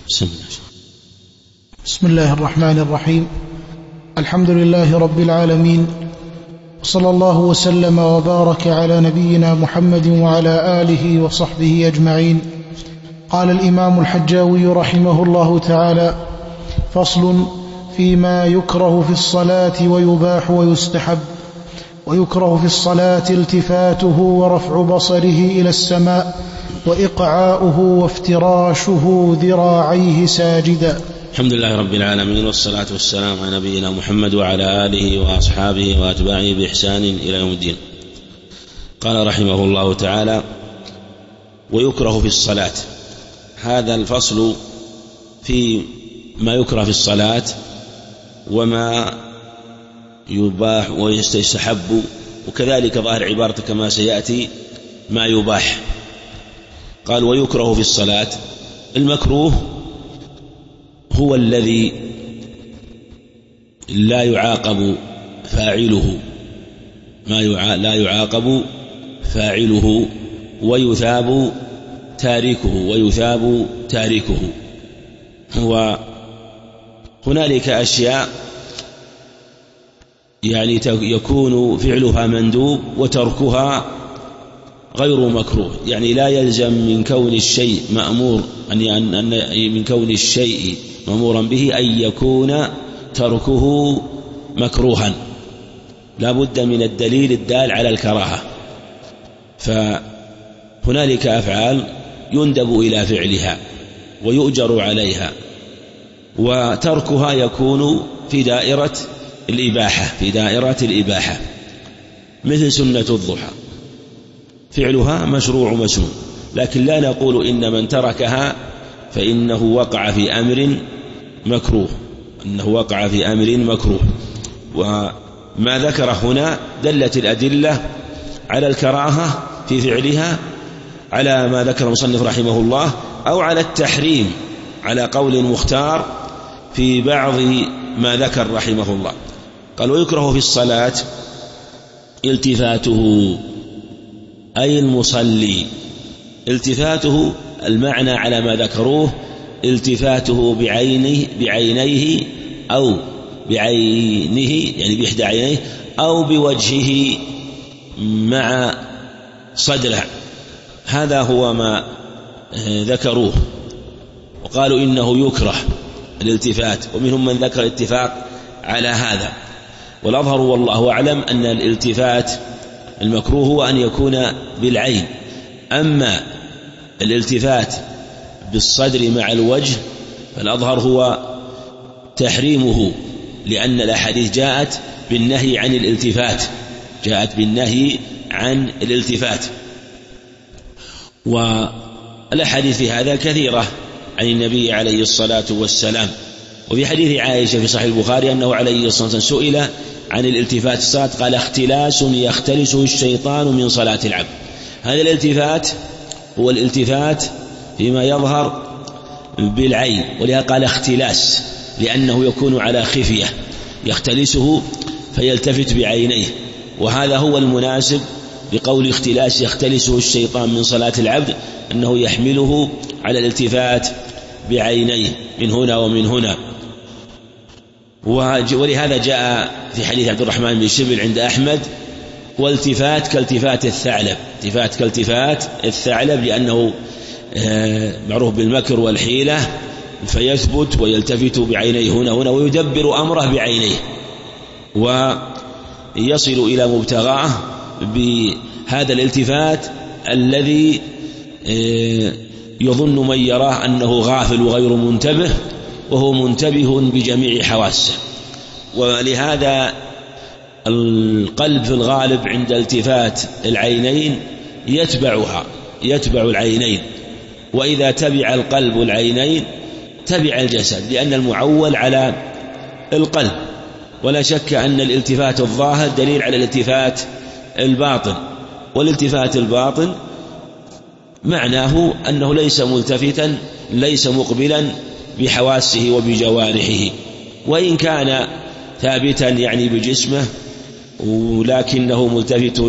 بسم الله الرحمن الرحيم. الحمد لله رب العالمين، صلى الله وسلم وبارك على نبينا محمد وعلى آله وصحبه أجمعين. قال الإمام الحجاوي رحمه الله تعالى: فصل فيما يكره في الصلاة ويباح ويستحب. ويكره في الصلاة التفاته ورفع بصره إلى السماء وإقعاؤه وافتراشه ذراعيه ساجدا. الحمد لله رب العالمين، والصلاة والسلام على نبينا محمد وعلى آله وأصحابه وأتباعه بإحسان إلى يوم الدين. قال رحمه الله تعالى: ويكره في الصلاة. هذا الفصل في ما يكره في الصلاة وما يباح ويستحب، وكذلك ظاهر عبارته كما سيأتي ما يباح. قال: ويكره في الصلاة. المكروه هو الذي لا يعاقب فاعله، لا يعاقب فاعله ويثاب تاركه. وهنالك أشياء يعني يكون فعلها مندوب وتركها غير مكروه، يعني لا يلزم من كون الشيء مأمور من كون الشيء مأمورا به أن يكون تركه مكروها، لا بد من الدليل الدال على الكراهة. فهنالك أفعال يندب إلى فعلها ويؤجر عليها، وتركها يكون في دائرة الإباحة، مثل سنة الضحى، فعلها مشروع مسنون، لكن لا نقول إن من تركها فإنه وقع في أمر مكروه. وما ذكر هنا دلت الأدلة على الكراهة في فعلها، على ما ذكر المصنف رحمه الله، أو على التحريم على قول مختار في بعض ما ذكر رحمه الله. قال: ويكره في الصلاة التفاته، أي المصلي التفاته، المعنى على ما ذكروه التفاته بعينيه أو بعينه، يعني بإحدى عينيه، أو بوجهه مع صدره. هذا هو ما ذكروه، وقالوا إنه يكره الالتفات، ومنهم من ذكر الاتفاق على هذا. والأظهر والله أعلم أن الالتفات المكروه هو أن يكون بالعين، أما الالتفات بالصدر مع الوجه فالأظهر هو تحريمه، لأن الأحاديث جاءت بالنهي عن الالتفات، والأحاديث في هذا كثيرة عن النبي عليه الصلاة والسلام. وفي حديث عائشة في صحيح البخاري أنه عليه الصلاة والسلام سئل عن الالتفات في الصلاة قال: اختلاس يختلسه الشيطان من صلاة العبد. هذا الالتفات هو الالتفات فيما يظهر بالعين، ولهذا قال اختلاس، لأنه يكون على خفية، يختلسه فيلتفت بعينيه، وهذا هو المناسب بقول اختلاس يختلسه الشيطان من صلاة العبد، أنه يحمله على الالتفات بعينيه من هنا ومن هنا. ولهذا جاء في حديث عبد الرحمن بن شبل عند أحمد: والتفات كالتفات الثعلب، لأنه معروف بالمكر والحيلة، فيثبت ويلتفت بعينيه هنا ويدبر أمره بعينيه، ويصل إلى مبتغاه بهذا الالتفات الذي يظن من يراه أنه غافل وغير منتبه، وهو منتبه بجميع حواسه. ولهذا القلب في الغالب عند التفات العينين يتبع العينين، وإذا تبع القلب العينين تبع الجسد، لأن المعول على القلب. ولا شك أن الالتفات الظاهر دليل على الالتفات الباطن، والالتفات الباطن معناه أنه ليس ملتفتا، ليس مقبلا بحواسه وبجوارحه، وإن كان ثابتا يعني بجسمه، ولكنه ملتفت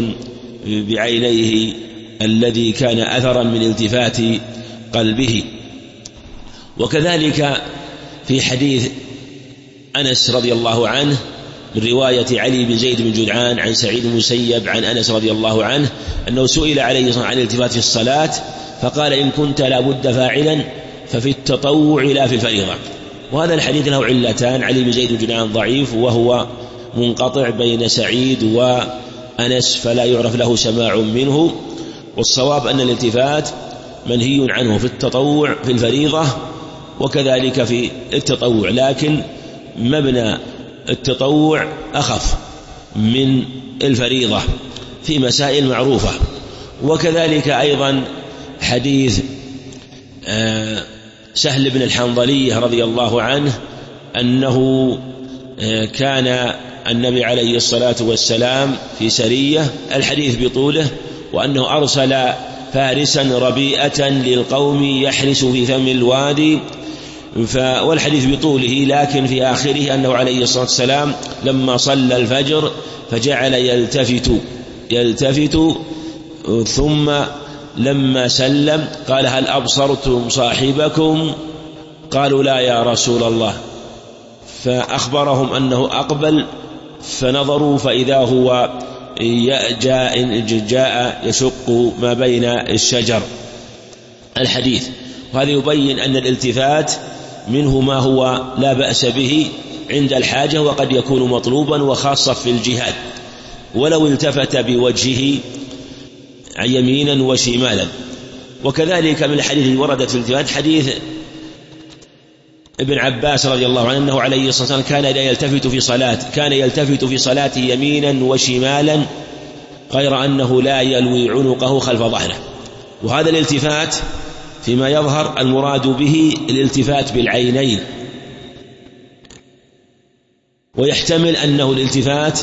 بعينيه الذي كان أثرا من التفات قلبه. وكذلك في حديث أنس رضي الله عنه من رواية علي بن زيد بن جدعان عن سعيد بن المسيب عن أنس رضي الله عنه أنه سئل عليه الصلاة عن الالتفات في الصلاة فقال: إن كنت لابد فاعلا ففي التطوع لا في الفريضة. وهذا الحديث له علتان: علي بن زيد بن جدعان ضعيف وهو منقطع بين سعيد وأنس فلا يعرف له سماع منه، والصواب أن الالتفات منهي عنه في التطوع في الفريضة وكذلك في التطوع، لكن مبنى التطوع أخف من الفريضة في مسائل معروفة. وكذلك أيضا حديث سهل بن الحنظلية رضي الله عنه أنه كان النبي عليه الصلاة والسلام في سرية، الحديث بطوله، وأنه أرسل فارسا ربيئة للقوم يحرس في فم الوادي، والحديث بطوله، لكن في آخره أنه عليه الصلاة والسلام لما صلى الفجر فجعل يلتفت ثم لما سلم قال: هل أبصرتم صاحبكم؟ قالوا: لا يا رسول الله. فأخبرهم أنه أقبل، فنظروا فإذا هو جاء يشق ما بين الشجر. الحديث، وهذا يبين أن الالتفات منه ما هو لا بأس به عند الحاجة وقد يكون مطلوبا، وخاصة في الجهاد، ولو التفت بوجهه يمينا وشمالا. وكذلك من الحديث وردت في الالتفات حديث ابن عباس رضي الله عنه أنه عليه الصلاة والسلام كان يلتفت في صلاته يمينا وشمالا غير أنه لا يلوي عنقه خلف ظهره. وهذا الالتفات فيما يظهر المراد به الالتفات بالعينين، ويحتمل أنه الالتفات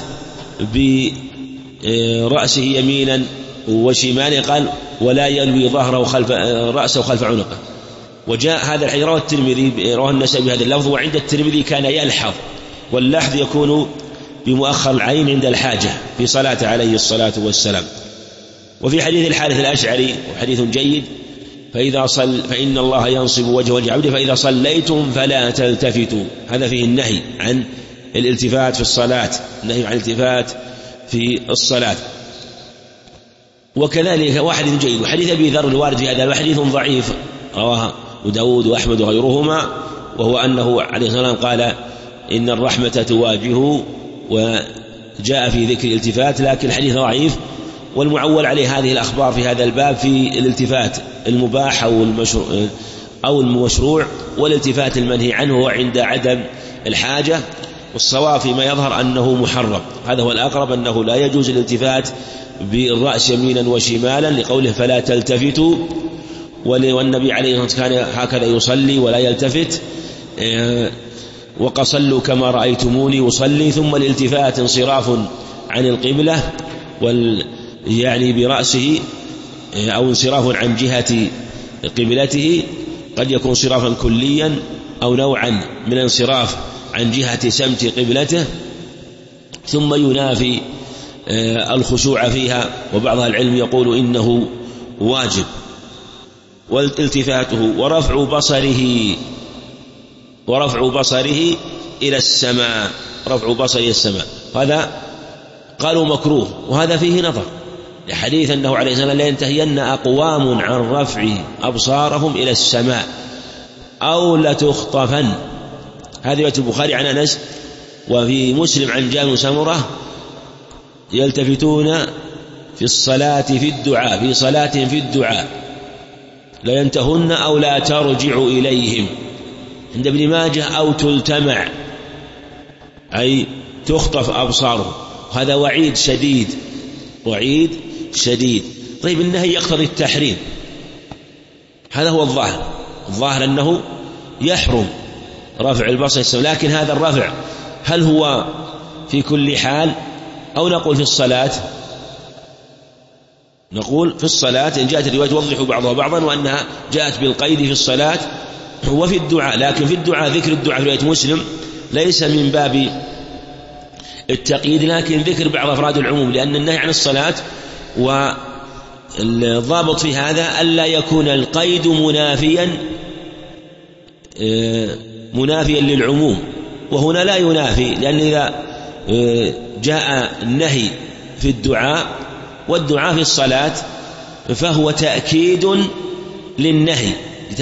برأسه يمينا وشمالا، قال: ولا يلوي ظهره رأسه خلف عنقه. وجاء هذا الحديث رواه الترمذي، رواه النسائي بهذا اللفظ، وعند الترمذي كان يلحظ، واللحظ يكون بمؤخر العين عند الحاجة في صلاته عليه الصلاة والسلام. وفي حديث الحارث الأشعري وحديث جيد: فإن الله ينصب وجه عبده فإذا صليتم فلا تلتفتوا. هذا فيه النهي عن الالتفات في الصلاة، النهي عن الالتفات في الصلاة. وكذلك واحد جيد وحديث أبي ذر الوارد في هذا الحديث ضعيف، رواه داود وأحمد وغيرهما، وهو أنه عليه الصلاة والسلام قال: إن الرحمة تواجهه، وجاء في ذكر الالتفات، لكن الحديث ضعيف. والمعول عليه هذه الأخبار في هذا الباب في الالتفات المباح أو المشروع، والالتفات المنهي عنه عند عدم الحاجة. والصواب فيما يظهر أنه محرم، هذا هو الأقرب، أنه لا يجوز الالتفات بالرأس يمينا وشمالا لقوله: فلا تلتفتوا. والنبي عليه الصلاة والسلام كان هكذا يصلي ولا يلتفت، وقصلوا كما رأيتموني أصلي. ثم الالتفات انصراف عن القبلة يعني برأسه، أو انصراف عن جهة قبلته، قد يكون انصرافا كليا أو نوعا من الانصراف عن جهة سمت قبلته، ثم ينافي الخشوع فيها، وبعض العلم يقول إنه واجب. والالتفاته ورفع بصره إلى السماء، رفع بصره إلى السماء، هذا قالوا مكروه، وهذا فيه نظر، لحديث أنه عليه الصلاة والسلام: لا ينتهين أقوام عن رفع أبصارهم إلى السماء أو لتخطفن. هذا رواية البخاري عن أنس، وفي مسلم عن جابر بن سمرة: يلتفتون في الصلاة في الدعاء، في صلاتهم في الدعاء، لا ينتهن أو لا ترجع إليهم. عند ابن ماجه: أو تلتمع، أي تخطف أبصارهم. هذا وعيد شديد. طيب، النهي يقتضي التحريم، هذا هو الظاهر أنه يحرم رفع البصر السماء، لكن هذا الرفع هل هو في كل حال، أو نقول في الصلاة؟ نقول في الصلاة، إن جاءت الرواية توضح بعضها بعضا، وأنها جاءت بالقيد في الصلاة وفي الدعاء. لكن في الدعاء، ذكر الدعاء في رواية مسلم ليس من باب التقييد، لكن ذكر بعض أفراد العموم، لأن النهي عن الصلاة والضابط في هذا ألا يكون القيد منافيا منافيا للعموم، وهنا لا ينافي، لأن إذا جاء النهي في الدعاء والدعاء في الصلاة فهو تأكيد للنهي،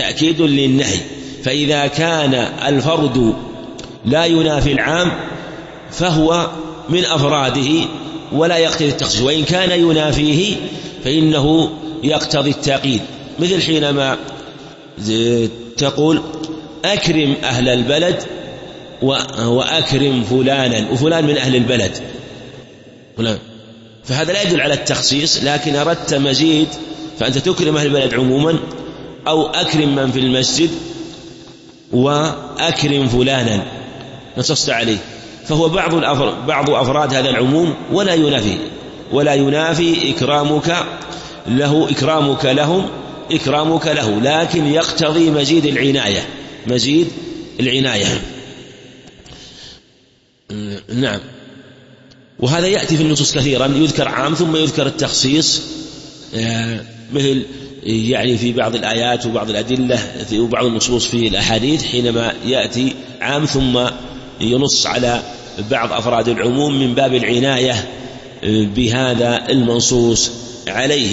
فإذا كان الفرد لا ينافي العام فهو من أفراده ولا يقتضي التخصيص، وإن كان ينافيه فإنه يقتضي التأكيد، مثل حينما تقول أكرم أهل البلد وأكرم فلانا، وفلان من أهل البلد فلان، فهذا لا يدل على التخصيص، لكن أردت مزيد فأنت تكرم أهل البلد عموما، أو أكرم من في المسجد وأكرم فلانا نصصت عليه، فهو بعض أفراد هذا العموم ولا ينافي إكرامك له، لكن يقتضي مزيد العناية. نعم. وهذا يأتي في النصوص كثيرا، يذكر عام ثم يذكر التخصيص، مثل يعني في بعض الآيات وبعض الأدلة وبعض النصوص في الأحاديث حينما يأتي عام ثم ينص على بعض أفراد العموم من باب العناية بهذا المنصوص عليه.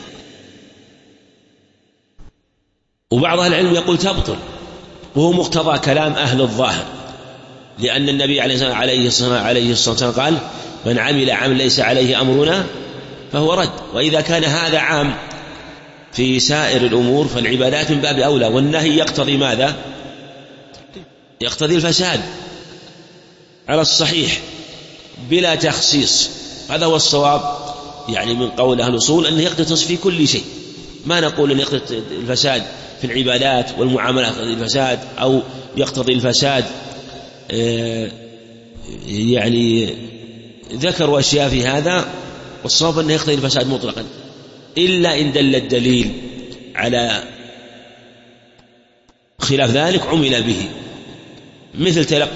وبعض أهل العلم يقول تبطل، وهو مقتضى كلام أهل الظاهر، لأن النبي عليه الصلاة والسلام قال من عمل عمل ليس عليه أمرنا فهو رد. وإذا كان هذا عام في سائر الأمور فالعبادات من باب أولى، والنهي يقتضي ماذا؟ يقتضي الفساد على الصحيح بلا تخصيص. هذا هو الصواب يعني من قول أهل الأصول، أنه يقتضي في كل شيء، ما نقول أن يقتضي الفساد في العبادات والمعاملات يقتضي الفساد، أو يقتضي الفساد يعني ذكروا أشياء في هذا، والصواب أنه يقتضي الفساد مطلقا، إلا إن دل الدليل على خلاف ذلك عمل به، مثل تلقي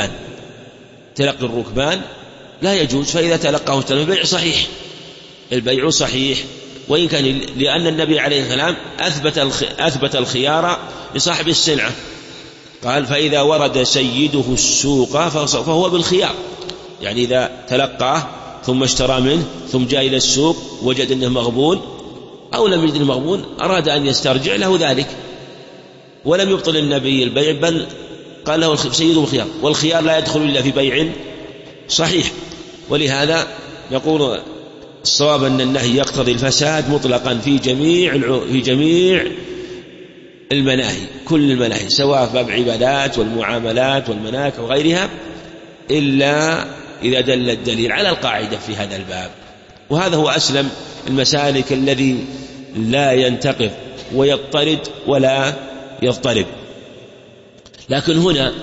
الركبان لا يجوز، فإذا تلقاه البيع صحيح، وإن كان لأن النبي عليه السلام أثبت الخيار لصاحب السلعة، قال فإذا ورد سيده السوق فهو بالخيار، يعني إذا تلقاه ثم اشترى منه ثم جاء إلى السوق وجد أنه مغبون أو لم يجد المغبون أراد أن يسترجع له ذلك، ولم يبطل النبي البيع، بل قال له سيده الخيار، والخيار لا يدخل إلا في بيع صحيح. ولهذا يقول الصواب أن النهي يقتضي الفساد مطلقا في جميع المناهي، كل المناهي، سواء في باب العبادات والمعاملات والمناك وغيرها، إلا إذا دل الدليل على القاعدة في هذا الباب. وهذا هو أسلم المسالك الذي لا ينتقض ويضطرد ولا يضطرب. لكن هنا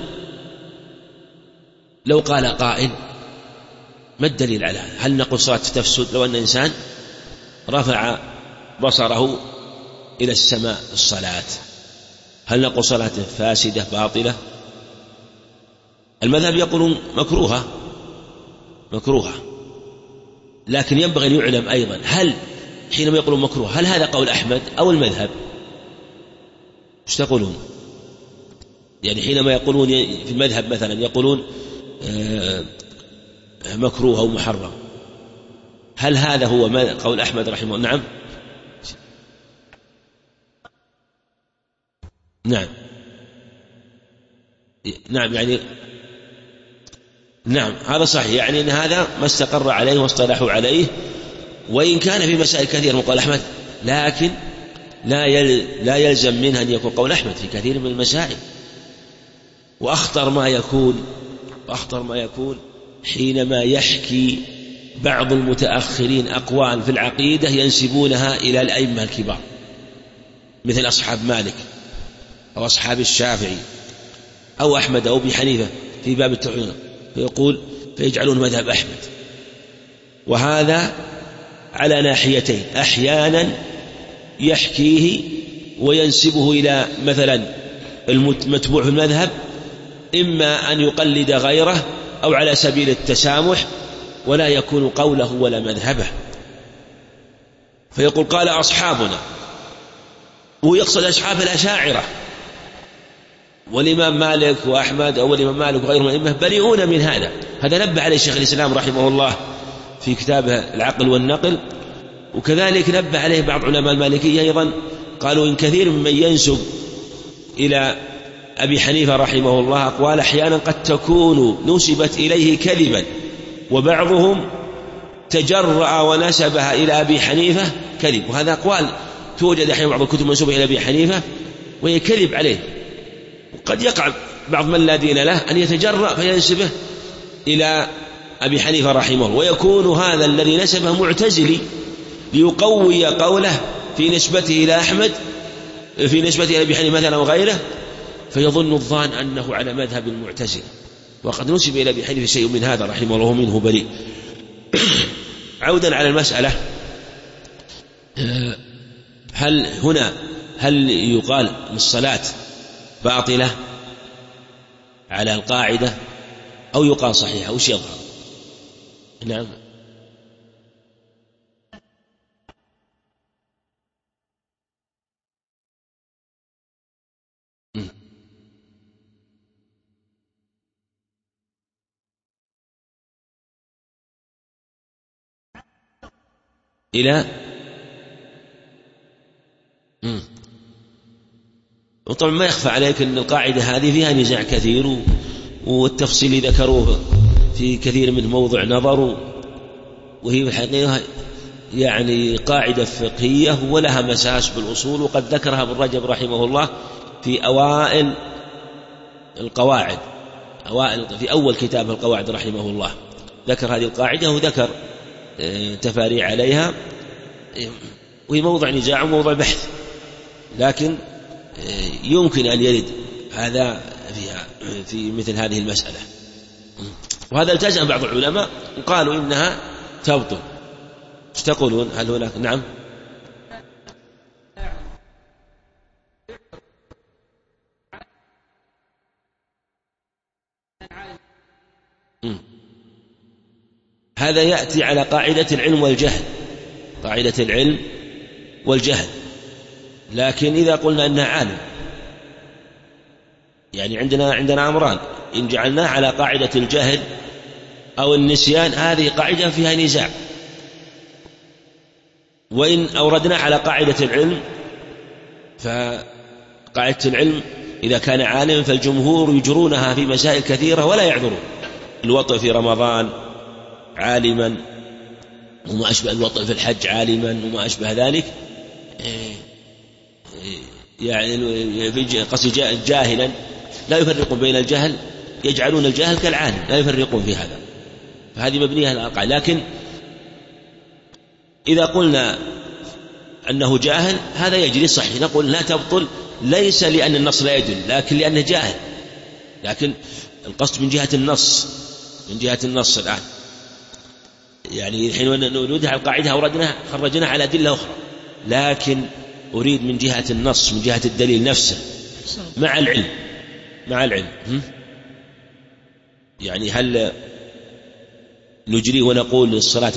لو قال قائل ما الدليل على هذا؟ هل نقول صلاة تفسد لو أن إنسان رفع بصره إلى السماء الصلاة؟ هل نقول صلاة فاسدة باطلة؟ المذهب يقولون مكروهة، لكن ينبغي أن يعلم أيضا هل حينما يقولون مكروه هل هذا قول أحمد أو المذهب؟ ايش تقولون؟ يعني حينما يقولون في المذهب مثلا يقولون مكروه أو محرم، هل هذا هو قول أحمد رحمه الله؟ نعم يعني نعم هذا صحيح، يعني أن هذا ما استقر عليه واصطلحوا عليه، وإن كان في مسائل كثيرة من قول أحمد، لكن لا يلزم منها أن يكون قول أحمد في كثير من المسائل. وأخطر ما يكون حينما يحكي بعض المتأخرين أقوال في العقيدة ينسبونها إلى الأئمة الكبار، مثل أصحاب مالك أو أصحاب الشافعي أو أحمد أو أبي حنيفة في باب التوحيد، فيجعلون مذهب أحمد. وهذا على ناحيتين، أحيانا يحكيه وينسبه إلى مثلا المتبوع في المذهب، إما أن يقلد غيره أو على سبيل التسامح، ولا يكون قوله ولا مذهبه، فيقول قال أصحابنا، ويقصد أصحاب الأشاعرة والإمام مالك وأحمد أو الإمام مالك وغيرهم من الأئمة بريئون من هذا. هذا نبه عليه شيخ الإسلام رحمه الله في كتابه العقل والنقل، وكذلك نبه عليه بعض علماء المالكية أيضا، قالوا إن كثير ممن ينسب إلى أبي حنيفة رحمه الله أقوال أحيانا قد تكون نسبت إليه كذبا، وبعضهم تجرأ ونسبها إلى أبي حنيفة كذب، وهذا أقوال توجد أحيانا بعض الكتب منسوبة إلى أبي حنيفة وهي كذب عليه. وقد يقع بعض من لا دين له أن يتجرأ فينسبه إلى أبي حنيفة رحمه الله، ويكون هذا الذي نسبه معتزلي ليقوي قوله في نسبته إلى أحمد، في نسبته إلى أبي حنيفة مثلا وغيره، فيظن الظان أنه على مذهب المعتزلة، وقد نسب إلى أبي حنيفة شيء من هذا رحمه الله منه بريء. عودا على المسألة، هل يقال الصلاة باطلة على القاعدة أو يقال صحيحة؟ وش يظهر؟ نعم. إلى وطبعا ما يخفى عليك أن القاعدة هذه فيها نزاع كثير، والتفصيل ذكروه في كثير من موضع نظر، وهي في الحقيقة يعني قاعدة فقهية ولها مساس بالأصول، وقد ذكرها ابن رجب رحمه الله في أوائل القواعد، في أول كتاب القواعد رحمه الله ذكر هذه القاعدة، وذكر تفاريع عليها، وهي موضع نزاع وموضع بحث، لكن يمكن أن يرد هذا في مثل هذه المسألة. وهذا التزم بعض العلماء وقالوا إنها تبطل. ايش تقولون؟ هل هناك؟ نعم. هذا يأتي على قاعدة العلم والجهل، قاعدة العلم والجهل، لكن إذا قلنا أنها عالم، يعني عندنا أمران، إن جعلناه على قاعدة الجهل أو النسيان هذه قاعدة فيها نزاع، وإن أوردنا على قاعدة العلم فقاعدة العلم إذا كان عالم فالجمهور يجرونها في مسائل كثيرة ولا يعذرون. الوطء في رمضان عالما، وما أشبه الوطء في الحج عالما، وما أشبه ذلك، يعني في قصد جاهلا لا يفرقون بين الجهل، يجعلون الجهل كالعالم لا يفرقون في هذا، فهذه مبنية على القاعدة. لكن إذا قلنا أنه جاهل هذا يجري صحيح، نقول لا تبطل، ليس لأن النص لا يدل، لكن لأنه جاهل. لكن القصد من جهة النص، من جهة النص الآن، يعني حين نودع القاعدة أوردنا خرجنا على أدلة أخرى، لكن أريد من جهة النص، من جهة الدليل نفسه مع العلم، مع العلم. يعني هل نجري ونقول الصلاة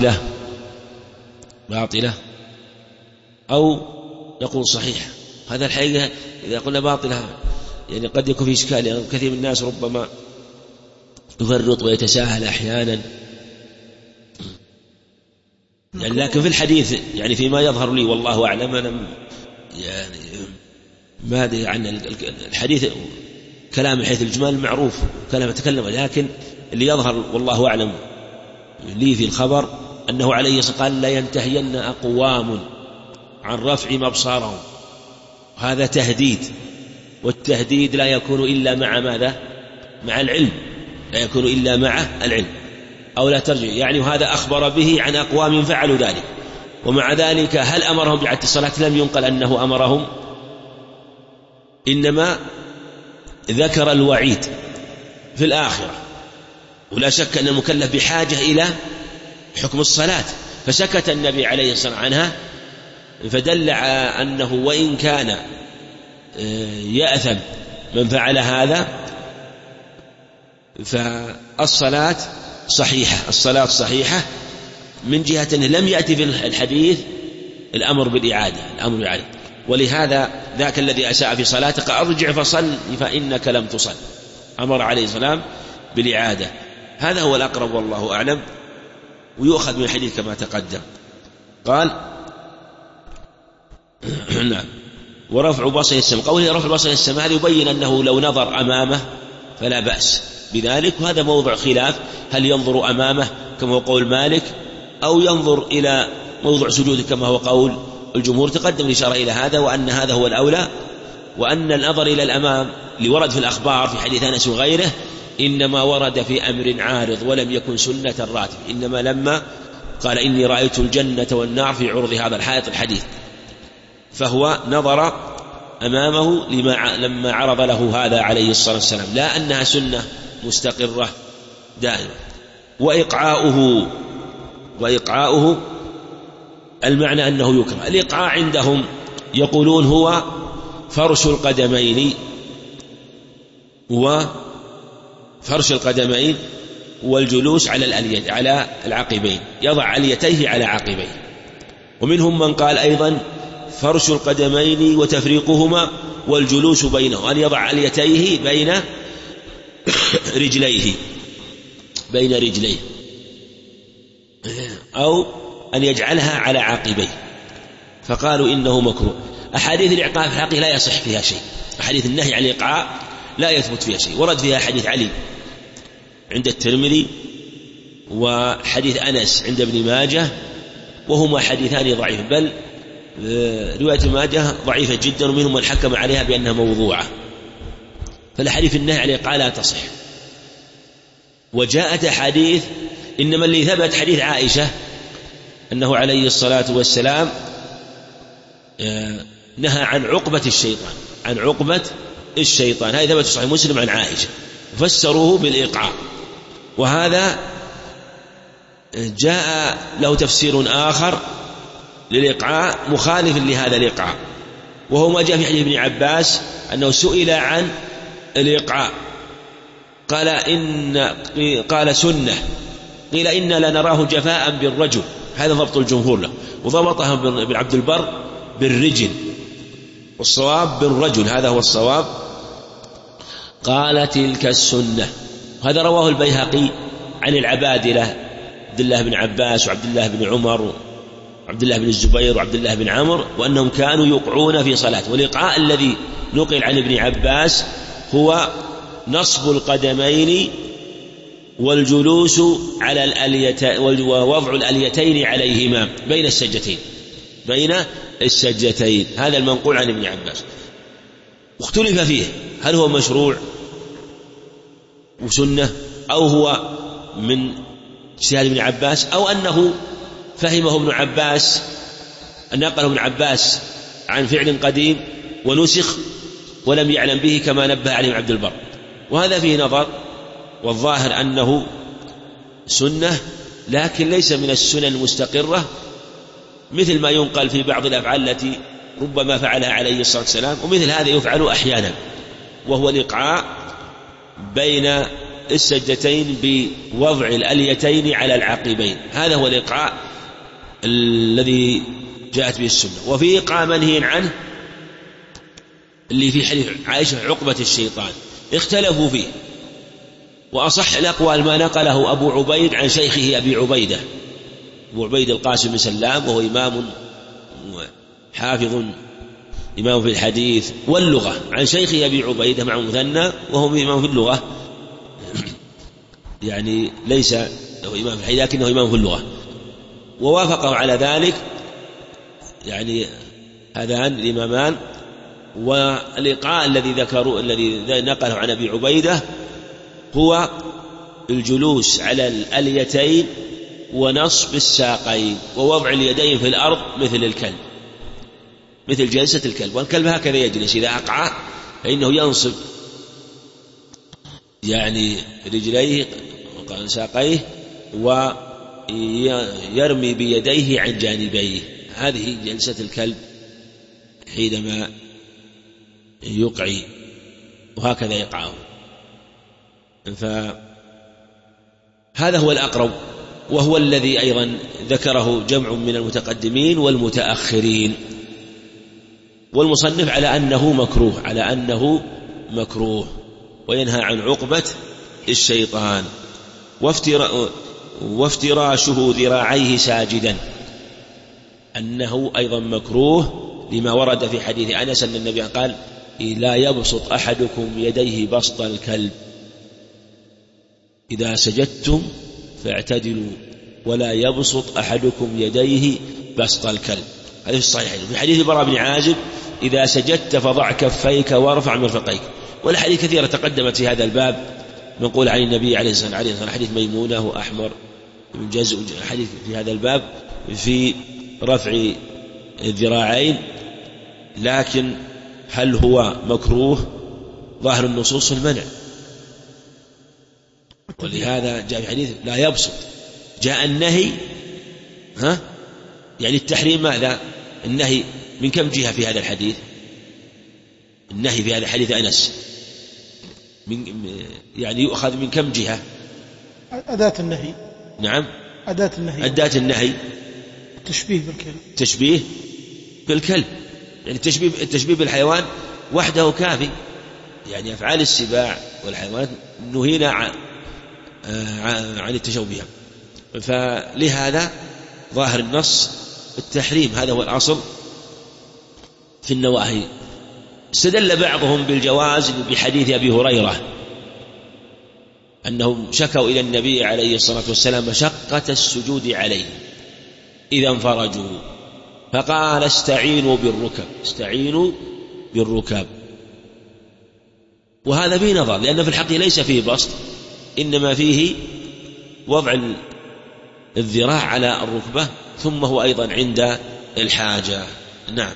باطلة أو نقول صحيح؟ هذا الحقيقة إذا قلنا باطلة يعني قد يكون في إشكال، يعني كثير من الناس ربما يفرط ويتساهل أحيانا، يعني لكن في الحديث يعني فيما يظهر لي والله أعلم، أنا يعني ما أدري عن الحديث كلام من حيث الإجمال معروف كلام أتكلم، لكن اللي يظهر والله أعلم لي في الخبر أنه عليه الصلاة والسلام قال لا ينتهين أقوام عن رفع مبصارهم، هذا تهديد، والتهديد لا يكون إلا مع ماذا؟ مع العلم، لا يكون إلا مع العلم، أو لا ترجع يعني، وهذا أخبر به عن أقوام فعلوا ذلك، ومع ذلك هل أمرهم بإعادة الصلاة؟ لم ينقل أنه أمرهم، إنما ذكر الوعيد في الآخرة، ولا شك أن المكلف بحاجة إلى حكم الصلاة، فسكت النبي عليه الصلاة والسلام عنها، فدل على أنه وإن كان يأثم من فعل هذا فالصلاة صحيحة، الصلاة صحيحة من جهة أنه لم يأتي في الحديث الأمر بالإعادة، ولهذا ذاك الذي أساء في صلاتك أرجع فصل فإنك لم تصل، أمر عليه السلام بالإعادة. هذا هو الأقرب والله أعلم، ويؤخذ من الحديث كما تقدم. قال نعم ورفع بصر السماء، قوله رفع بصر السماء هذا يبين أنه لو نظر أمامه فلا بأس بذلك، وهذا موضع خلاف، هل ينظر أمامه كما هو قول مالك أو ينظر إلى موضع سجوده كما هو قول الجمهور. تقدم الإشارة إلى هذا، وأن هذا هو الأولى، وأن النظر إلى الأمام لورد في الأخبار في حديث أنس وغيره إنما ورد في أمر عارض ولم يكن سنة راتب، إنما لما قال إني رأيت الجنة والنار في عرض هذا الحائط الحديث، فهو نظر أمامه لما عرض له هذا عليه الصلاة والسلام، لا أنها سنة مستقرة دائما. وإقعاؤه المعنى أنه يكره. الإقعاء عندهم يقولون هو فرش القدمين والجلوس على العقبين، يضع عليتيه على عقبيه. ومنهم من قال أيضا فرش القدمين وتفريقهما والجلوس بينه، أن يضع عليتيه بين رجليه أو أن يجعلها على عقبيه، فقالوا إنه مكروه. أحاديث الإعقاء في الحقيقة لا يصح فيها شيء، أحاديث النهي عن الإقعاء لا يثبت فيها شيء. ورد فيها حديث علي عند الترمذي وحديث أنس عند ابن ماجه، وهما حديثان ضعيفان، بل رواية ماجه ضعيفة جدا، ومنهم من حكم عليها بأنها موضوعة، فالحديث النهي عن الإقعاء لا تصح. وجاءت حديث إنما اللي ثبت حديث عائشة أنه عليه الصلاة والسلام نهى عن عقبة الشيطان، هذا ثبت في صحيح مسلم عن عائشة، فسروه بالإيقاع، وهذا جاء له تفسير آخر للإيقاع مخالف لهذا الإيقاع، وهو ما جاء في حديث ابن عباس أنه سئل عن الإيقاع قال سنة، قيل إنا لنراه جفاء بالرجل، هذا ضبط الجمهور له، وضبطها ابن عبد البر بالرجل، والصواب بالرجل، هذا هو الصواب. قال تلك السنة. هذا رواه البيهقي عن العبادلة عبد الله بن عباس وعبد الله بن عمر وعبد الله بن الزبير وعبد الله بن عمرو، وأنهم كانوا يقعون في صلاة. والإقعاء الذي نقل عن ابن عباس هو نصب القدمين والجلوس على الأليتين ووضع الأليتين عليهما بين السجدتين، هذا المنقول عن ابن عباس. واختلف فيه هل هو مشروع وسنة أو هو من اجتهاد ابن عباس، أو أنه فهمه ابن عباس، نقله ابن عباس عن فعل قديم ونسخ ولم يعلم به كما نبه عليه عبد البر، وهذا فيه نظر. والظاهر أنه سنة لكن ليس من السنن المستقرة، مثل ما ينقل في بعض الأفعال التي ربما فعلها عليه الصلاة والسلام، ومثل هذا يفعل أحيانا، وهو الإقعاء بين السجدتين بوضع الأليتين على العقبين، هذا هو الإقعاء الذي جاءت به السنة. وفي إقعاء منهي عنه اللي في حديث عائشة عقبة الشيطان اختلفوا فيه، وأصح الأقوال ما نقله أبو عبيد عن شيخه أبي عبيدة، أبو عبيد القاسم بن سلام، وهو إمام حافظ إمام في الحديث واللغة، عن شيخه أبي عبيدة مع مثنى وهو إمام في اللغة، يعني ليس له إمام في الحديث لكنه إمام في اللغة، ووافقه على ذلك يعني هذان الإمامان. والإيقاع الذي نقله عن أبي عبيدة هو الجلوس على الأليتين ونصب الساقين ووضع اليدين في الأرض مثل الكلب، مثل جلسة الكلب، والكلب هكذا يجلس إذا أقعى فإنه ينصب يعني رجليه ساقيه ويرمي بيديه عن جانبيه، هذه جلسة الكلب حينما يقعي، وهكذا يقعه. فهذا هو الأقرب، وهو الذي أيضا ذكره جمع من المتقدمين والمتأخرين. والمصنف على أنه مكروه وينهى عن عقبة الشيطان. وافتراشه ذراعيه ساجدا، أنه أيضا مكروه لما ورد في حديث أنس أن النبي قال لا يبسط أحدكم يديه بسط الكلب، إذا سجدتم فاعتدلوا ولا يبسط أحدكم يديه بسط الكلب. هذا في الصحيحين. في حديث البراء بن عازب إذا سجدت فضع كفيك وارفع مرفقيك. والحديث كثيرة تقدمت في هذا الباب نقول عن النبي عليه الصلاة والسلام، حديث ميمونة وأحمر من جزء حديث في هذا الباب في رفع الذراعين. لكن هل هو مكروه؟ ظاهر النصوص المنع، ولهذا جاء في حديث لا يبسط. جاء النهي يعني التحريم. ماذا النهي من كم جهة في هذا الحديث؟ النهي في هذا الحديث أنس يعني يؤخذ من كم جهة؟ أداة النهي. نعم، أداة النهي تشبيه بالكلب. يعني التشبيه بالحيوان وحده كافي. يعني أفعال السباع والحيوانات نهينا عن التشبه. فلهذا ظاهر النص التحريم، هذا هو الأصل في النواهي. استدل بعضهم بالجواز بحديث أبي هريرة أنهم شكوا إلى النبي عليه الصلاة والسلام مشقة السجود عليه إذا انفرجوا، فقال استعينوا بالركب. وهذا فيه نظر، لأن في الحقيقة ليس فيه بسط، إنما فيه وضع الذراع على الركبة، ثم هو أيضا عند الحاجة. نعم.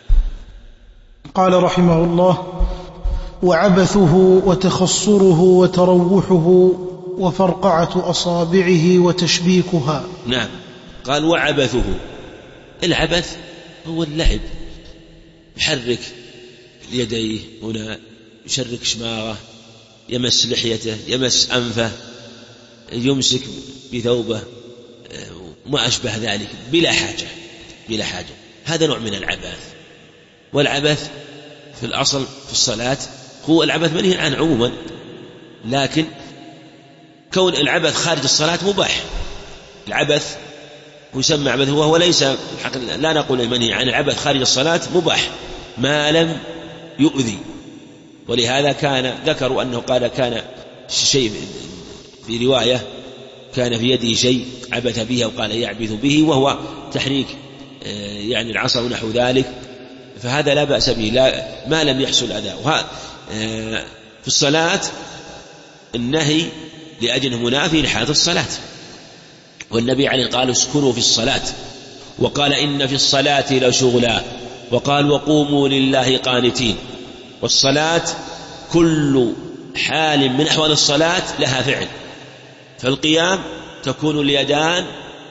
قال رحمه الله: وعبثه وتخصره وتروحه وفرقعة أصابعه وتشبيكها. نعم. قال وعبثه. العبث هو اللعب، يحرك يديه هنا، يشرك شماغه، يمس لحيته، يمس أنفه، يمسك بثوبه، ما أشبه ذلك بلا حاجة. هذا نوع من العبث. والعبث في الأصل في الصلاة هو العبث منهي عنه عموما، لكن كون العبث خارج الصلاة مباح. العبث يسمى عبث وهو ليس لا نقول منهي عن العبث خارج الصلاة مباح ما لم يؤذي. ولهذا ذكروا أنه قال كان شيء في رواية كان في يده شيء عبث به وقال يعبث به، وهو تحريك يعني العصا ونحو ذلك، فهذا لا بأس به ما لم يحصل أذى. في الصلاة النهي لأجل منافي لحالة الصلاة، والنبي عليه قال اسكنوا في الصلاة، وقال إن في الصلاة لشغلا، وقال وقوموا لله قانتين. والصلاة كل حال من أحوال الصلاة لها فعل، فالقيام تكون اليدان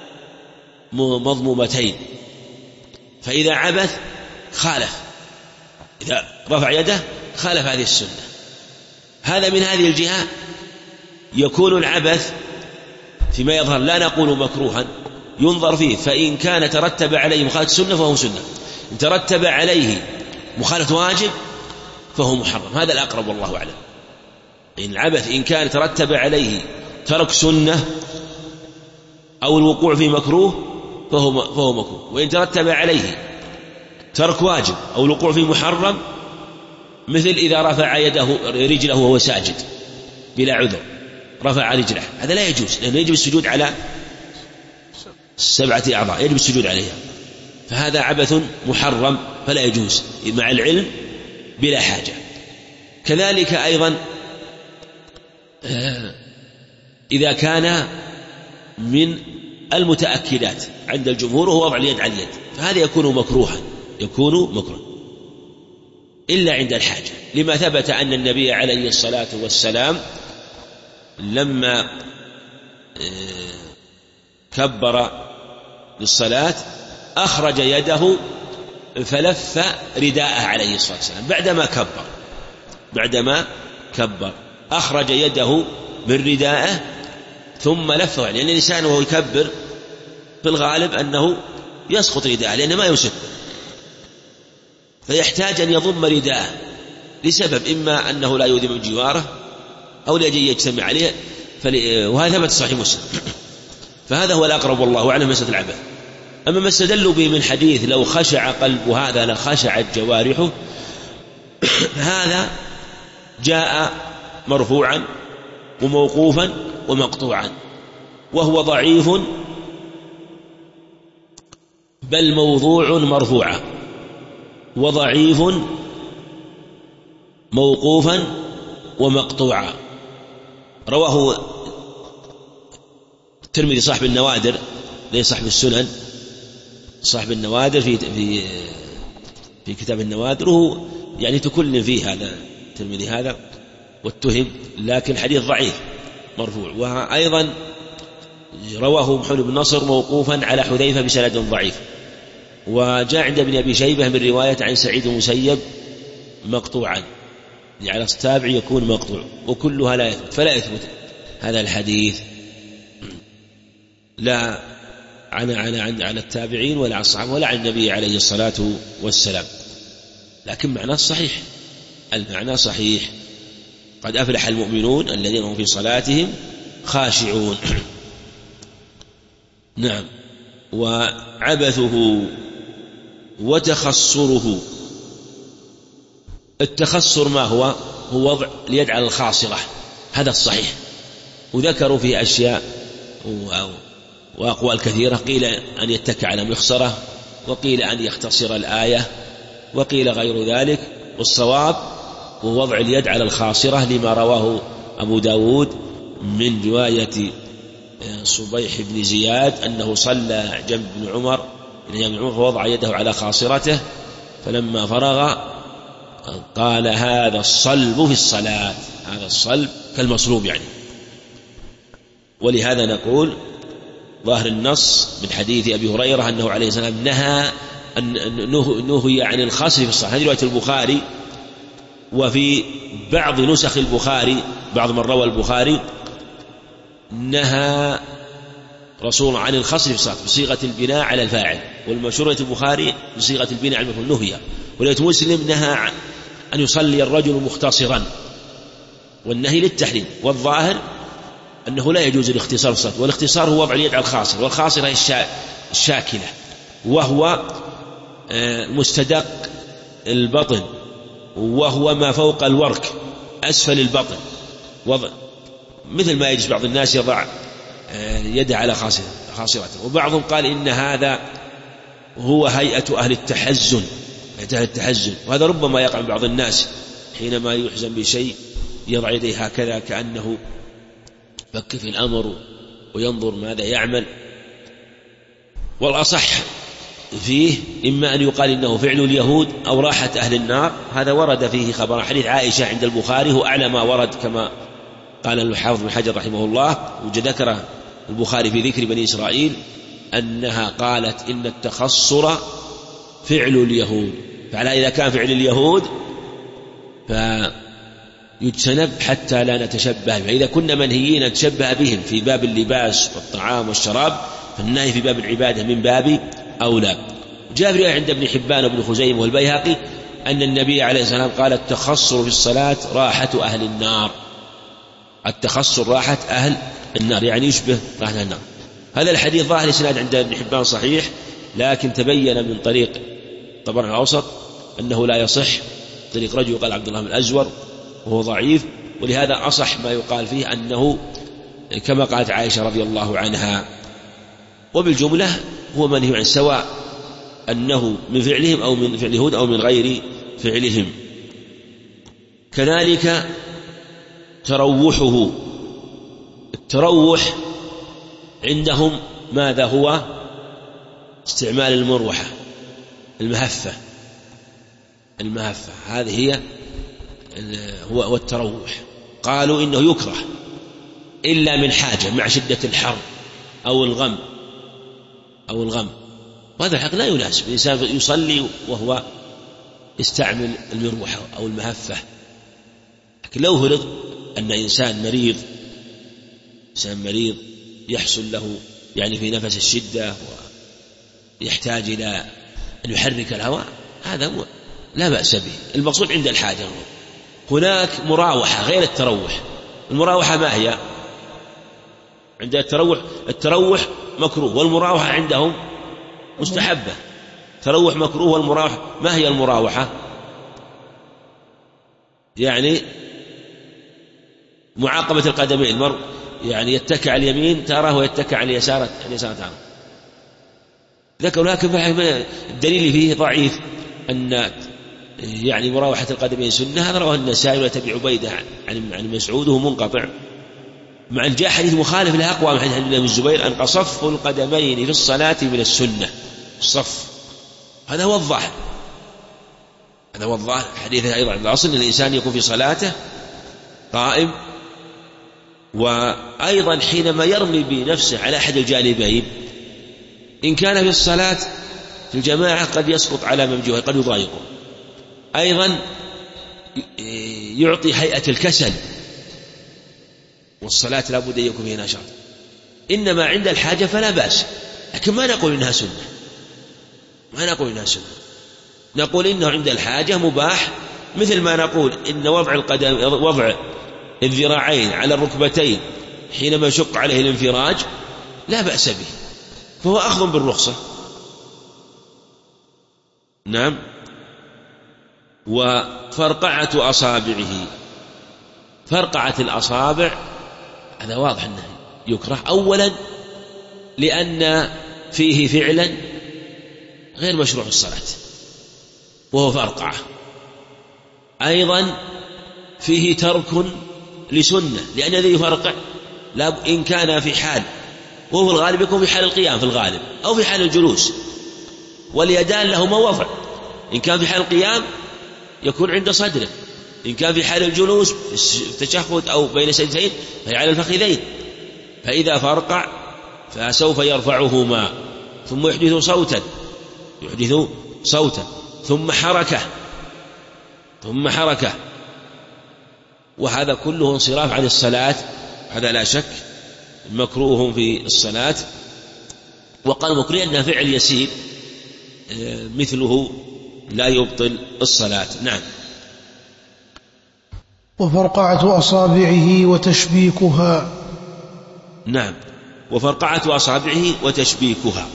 مضمومتين، فإذا عبث خالف، إذا رفع يده خالف هذه السنة. هذا من هذه الجهة يكون العبث فيما يظهر لا نقول مكروها، ينظر فيه، فإن كان ترتب عليه مخالفة سنة فهو سنة، إن ترتب عليه مخالفة واجب فهو محرم. هذا الأقرب والله أعلم. إن العبث إن كان ترتب عليه ترك سنة أو الوقوع في مكروه فهو مكروه، وإن ترتب عليه ترك واجب أو الوقوع في محرم، مثل إذا رفع رجله وهو ساجد بلا عذر، رفع رجله، هذا لا يجوز، لأنه يجب السجود على 7 أعضاء، يجب السجود عليها، فهذا عبث محرم فلا يجوز مع العلم بلا حاجة. كذلك أيضا إذا كان من المتأكدات عند الجمهور هو وضع اليد على اليد، فهذا يكون مكروها إلا عند الحاجة، لما ثبت أن النبي عليه الصلاة والسلام لما كبر للصلاة أخرج يده فلف رداءه عليه الصلاة والسلام بعدما كبر أخرج يده من رداءه ثم لفه، لأن الإنسان وهو يكبر في الغالب أنه يسقط رداءه لأنه ما يمسك، فيحتاج أن يضم رداءه لسبب، إما أنه لا يؤذي من جواره أو لأجل يجتمع عليه، وهذا ثبت صحيح مسلم. فهذا هو الأقرب والله أعلم مسألة العبث. أما ما استدلوا به من حديث لو خشع قلب هذا لخشعت جوارحه، هذا جاء مرفوعا وموقوفا ومقطوعا، وهو ضعيف بل موضوع مرفوعا، وضعيف موقوفا ومقطوعا. رواه الترمذي صاحب النوادر، ليس صاحب السنن، صاحب النوادر في كتاب النوادر، وهو يعني تكلم فيه هذا الترمذي هذا واتهم، لكن حديث ضعيف مرفوع. وأيضا رواه محمد بن نصر موقوفا على حذيفة بسند ضعيف. وجاء عند ابن أبي شيبة من رواية عن سعيد المسيب مقطوعا، يعني على التابع يكون مقطوع، وكلها لا يثبت، فلا يثبت هذا الحديث لا على التابعين ولا على الصحابة ولا على النبي عليه الصلاة والسلام، لكن معناه صحيح، المعنى صحيح. قد أفلح المؤمنون الذين هم في صلاتهم خاشعون. نعم. وعبثه وتخصره، التخصر ما هو وضع اليد على الخاصرة، هذا الصحيح. وذكروا فيه أشياء وأقوال كثيرة، قيل أن يتكى على مخصرة، وقيل أن يختصر الآية، وقيل غير ذلك، والصواب هو وضع اليد على الخاصرة لما رواه أبو داود من رواية صبيح بن زياد أنه صلى جنب ابن عمر فوضع يده على خاصرته، فلما فرغ قال هذا الصلب في الصلاة، هذا الصلب كالمصلوب يعني. ولهذا نقول ظاهر النص من حديث أبي هريرة أنه عليه السلام نهي عن الخصر في الصلاة، هذه رواية البخاري. وفي بعض نسخ البخاري، بعض من روى البخاري، نهى رسول عن الخصر في الصلاة بصيغة البناء على الفاعل، والمشهورة البخاري بصيغة البناء على المفعول نهي. ورواية مسلم نهى أن يصلي الرجل مختصرا، والنهي للتحريم. والظاهر أنه لا يجوز الاختصار في الصلاة، والاختصار هو وضع اليد على الخاصر، والخاصرة الشاكلة، وهو مستدق البطن، وهو ما فوق الورك أسفل البطن، مثل ما يجلس بعض الناس يضع يده على خاصرته. وبعضهم قال إن هذا هو هيئة أهل التحزن، وهذا ربما يقع بعض الناس حينما يحزن بشيء يضع يديه هكذا كأنه فك في الأمر وينظر ماذا يعمل. والأصح فيه إما أن يقال إنه فعل اليهود أو راحة أهل النار، هذا ورد فيه خبر حديث عائشة عند البخاري، هو أعلى ما ورد كما قال الحافظ بن حجر رحمه الله. وذكر البخاري في ذكر بني إسرائيل أنها قالت إن التخصر فعل اليهود، فعلى إذا كان فعل اليهود فيجتنب حتى لا نتشبه، فإذا كنا منهيين نتشبه بهم في باب اللباس والطعام والشراب، فالنهي في باب العبادة من باب أولى. جاء في رواية عند ابن حبان وابن خزيمة والبيهقي أن النبي عليه السلام قال التخصر في الصلاة راحة أهل النار، التخصر راحة أهل النار، يعني يشبه راحة أهل النار. هذا الحديث ظاهر الإسناد عند ابن حبان صحيح، لكن تبين من طريق طبراني الأوسط أنه لا يصح، طريق رجل يقال عبد الله بن الأزور وهو ضعيف، ولهذا أصح ما يقال فيه أنه كما قالت عائشة رضي الله عنها. وبالجملة هو منهي عن، سواء أنه من فعلهم أو من فعل اليهود أو من غير فعلهم. كذلك تروحه، التروح عندهم ماذا هو؟ استعمال المروحة، المهفة هذه هي هو التروح. قالوا إنه يكره إلا من حاجة مع شدة الحر أو الغم، وهذا الحق لا يناسب الإنسان يصلي وهو يستعمل المروحة أو المهفة. لكن لو فرض أن إنسان مريض يحصل له يعني في نفس الشدة ويحتاج إلى أن يحرك الهواء، هذا لا بأس به، المقصود عند الحاجة. هناك مراوحة غير التروح. المراوحة ما هي؟ عند التروح مكروه، والمراوحة عندهم مستحبة. تروح مكروه والمراوحة، ما هي المراوحة؟ يعني معاقبة القدمين، المرء يعني يتكئ على اليمين تارة ويتكئ على اليسار تارة. ذكر، لكن الدليل فيه ضعيف أن يعني مراوحة القدمين سنة. هذا رواه النسائي وتبع عبيدة عن مسعود وهو منقطع، مع أن جاء حديث مخالف له أقوى من حديث عبد الله بن الزبير أن قصف القدمين في الصلاة من السنة. الصف هذا هو الظاهر، هذا هو الظاهر. حديث أيضا الأصل أن الإنسان يكون في صلاته قائم، وأيضا حينما يرمي بنفسه على أحد الجانبين إن كان في الصلاة في الجماعة قد يسقط على من جهه، قد يضايقه. أيضا يعطي هيئة الكسل، والصلاة لا بد أن يكون فيها نشاط. إنما عند الحاجة فلا بأس، لكن ما نقول إنها سنة، ما نقول إنها سنة، نقول إنه عند الحاجة مباح، مثل ما نقول إن وضع الذراعين على الركبتين حينما يشق عليه الانفراج لا بأس به، فهو أخذ بالرخصة. نعم. وفرقعة أصابعه، فرقعة الأصابع هذا واضح أنه يكره، أولا لأن فيه فعلا غير مشروع في الصلاة وهو فرقعة، أيضا فيه ترك لسنة، لأن الذي يفرقع إن كان في حال، وهو الغالب يكون في حال القيام في الغالب أو في حال الجلوس، واليدان لهما وضع، إن كان في حال القيام يكون عند صدره، إن كان في حال الجلوس في التشهد أو بين سجدتين فهي على الفخذين. فإذا فرقع فسوف يرفعهما ثم يحدث صوتا ثم حركة، وهذا كله انصراف عن الصلاة، هذا لا شك مكروه في الصلاة. وقال مكروه أنه فعل يسير مثله لا يبطل الصلاة. نعم. وفرقعة أصابعه وتشبيكها. نعم. وفرقعة أصابعه وتشبيكها.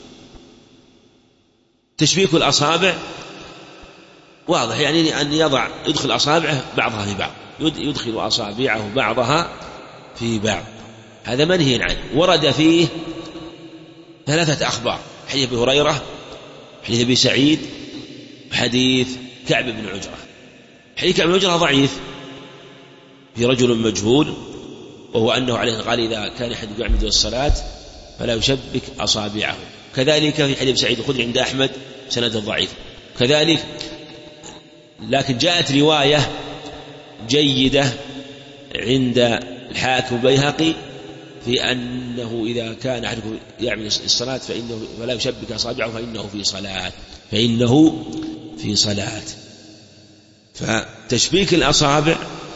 تشبيك الأصابع واضح، يعني أن يدخل أصابعه بعضها في بعض، يدخل أصابعه بعضها في بعض، هذا منهي عنه. ورد فيه 3 أخبار: حديث أبي هريرة، حديث أبي سعيد، حديث كعب بن عجرة. حديث كعب بن عجرة ضعيف، في رجل مجهول، وهو أنه عليه قال إذا كان أحد يعمد الصلاة فلا يشبك أصابعه. كذلك في حديث سعيد الخدري عند أحمد سند ضعيف كذلك، لكن جاءت رواية جيدة عند الحاكم البيهقي في أنه إذا كان أحدكم يعمل الصلاة فلا يشبك أصابعه فإنه في صلاة. فتشبيك الأصابع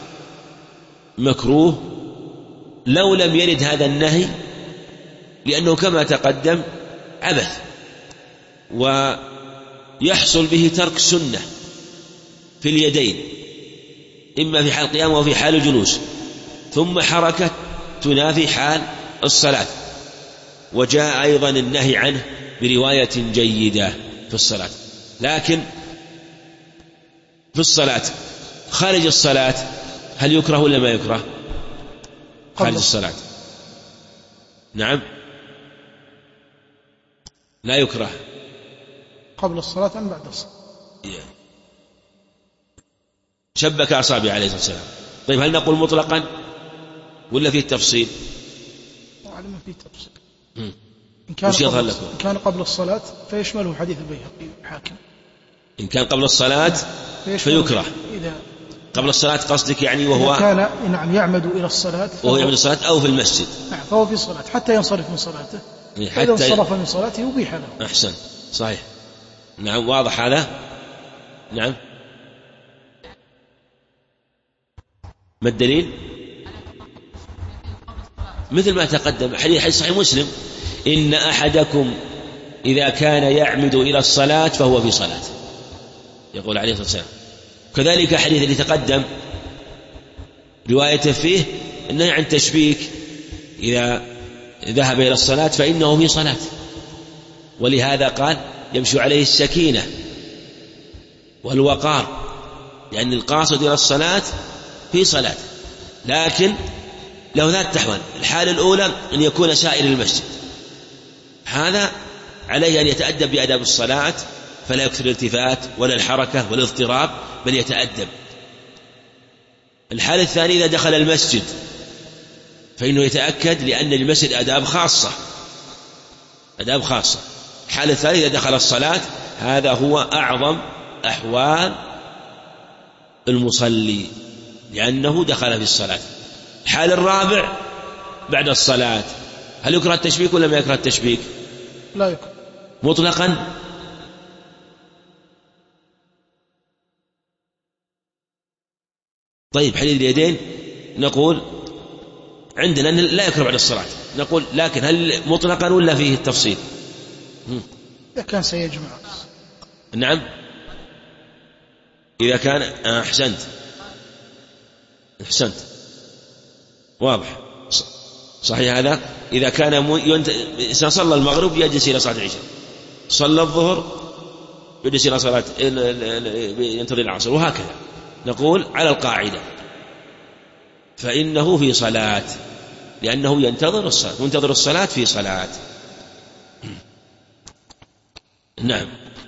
مكروه لو لم يرد هذا النهي، لأنه كما تقدم عبث، ويحصل به ترك سنة في اليدين، إما في حال القيام وفي حال الجلوس، ثم حركة تنافي حال الصلاة. وجاء أيضا النهي عنه برواية جيدة في الصلاة. لكن في الصلاة خارج الصلاة هل يكره ولا ما يكره؟ خارج الصلاة نعم لا يكره. قبل الصلاة أم بعد الصلاة؟ شبك أصابعه عليه الصلاة والسلام. طيب هل نقول مطلقا ولا فيه تفصيل؟ أعلم فيه تفصيل. إن كان قبل الصلاة فيشمله حديث البيهقي حاكم. إن كان قبل الصلاة فيكره. إذا قبل الصلاة قصدك يعني وهو كان نعم يعمد إلى الصلاة وهو يعمد الصلاة أو في المسجد فهو في صلاة حتى ينصرف من صلاته، إذا انصرف من صلاته يبيح له. أحسن صحيح. نعم واضح هذا. نعم. ما الدليل؟ مثل ما تقدم حديث صحيح مسلم: إن أحدكم إذا كان يعمد إلى الصلاة فهو في صلاة. يقول عليه الصلاة والسلام. كذلك حديث اللي تقدم رواية فيه النهي عن تشبيك إذا ذهب إلى الصلاة فإنه في صلاة، ولهذا قال يمشي عليه السكينة والوقار، لأن القاصد إلى الصلاة في صلاة. لكن له ذات أحوال: الحالة الأولى أن يكون سائر المسجد، هذا عليه أن يتأدب بأداب الصلاة، فلا يكثر الالتفات ولا الحركة ولا الاضطراب، بل يتأدب. الحالة الثانية إذا دخل المسجد فإنه يتأكد، لأن المسجد آداب خاصة، آداب خاصة. الحالة الثالثة إذا دخل الصلاة، هذا هو أعظم أحوال المصلي، لأنه دخل في الصلاة. الحال الرابع بعد الصلاة، هل يكره التشبيك ولا ما يكره التشبيك؟ لا يكره مطلقا. طيب حديث اليدين نقول عندنا لا يكره بعد الصلاة، نقول لكن هل مطلقا ولا فيه التفصيل؟ إذا كان سيجمع. نعم إذا كان أحسنت واضح صحيح هذا. إذا كان صلى المغرب يجلس إلى صلاة العشاء، صلى الظهر يجلس إلى صلاة ينتظر العصر، وهكذا. نقول على القاعدة فإنه في صلاة، لأنه ينتظر الصلاة، منتظر الصلاة في صلاة. نعم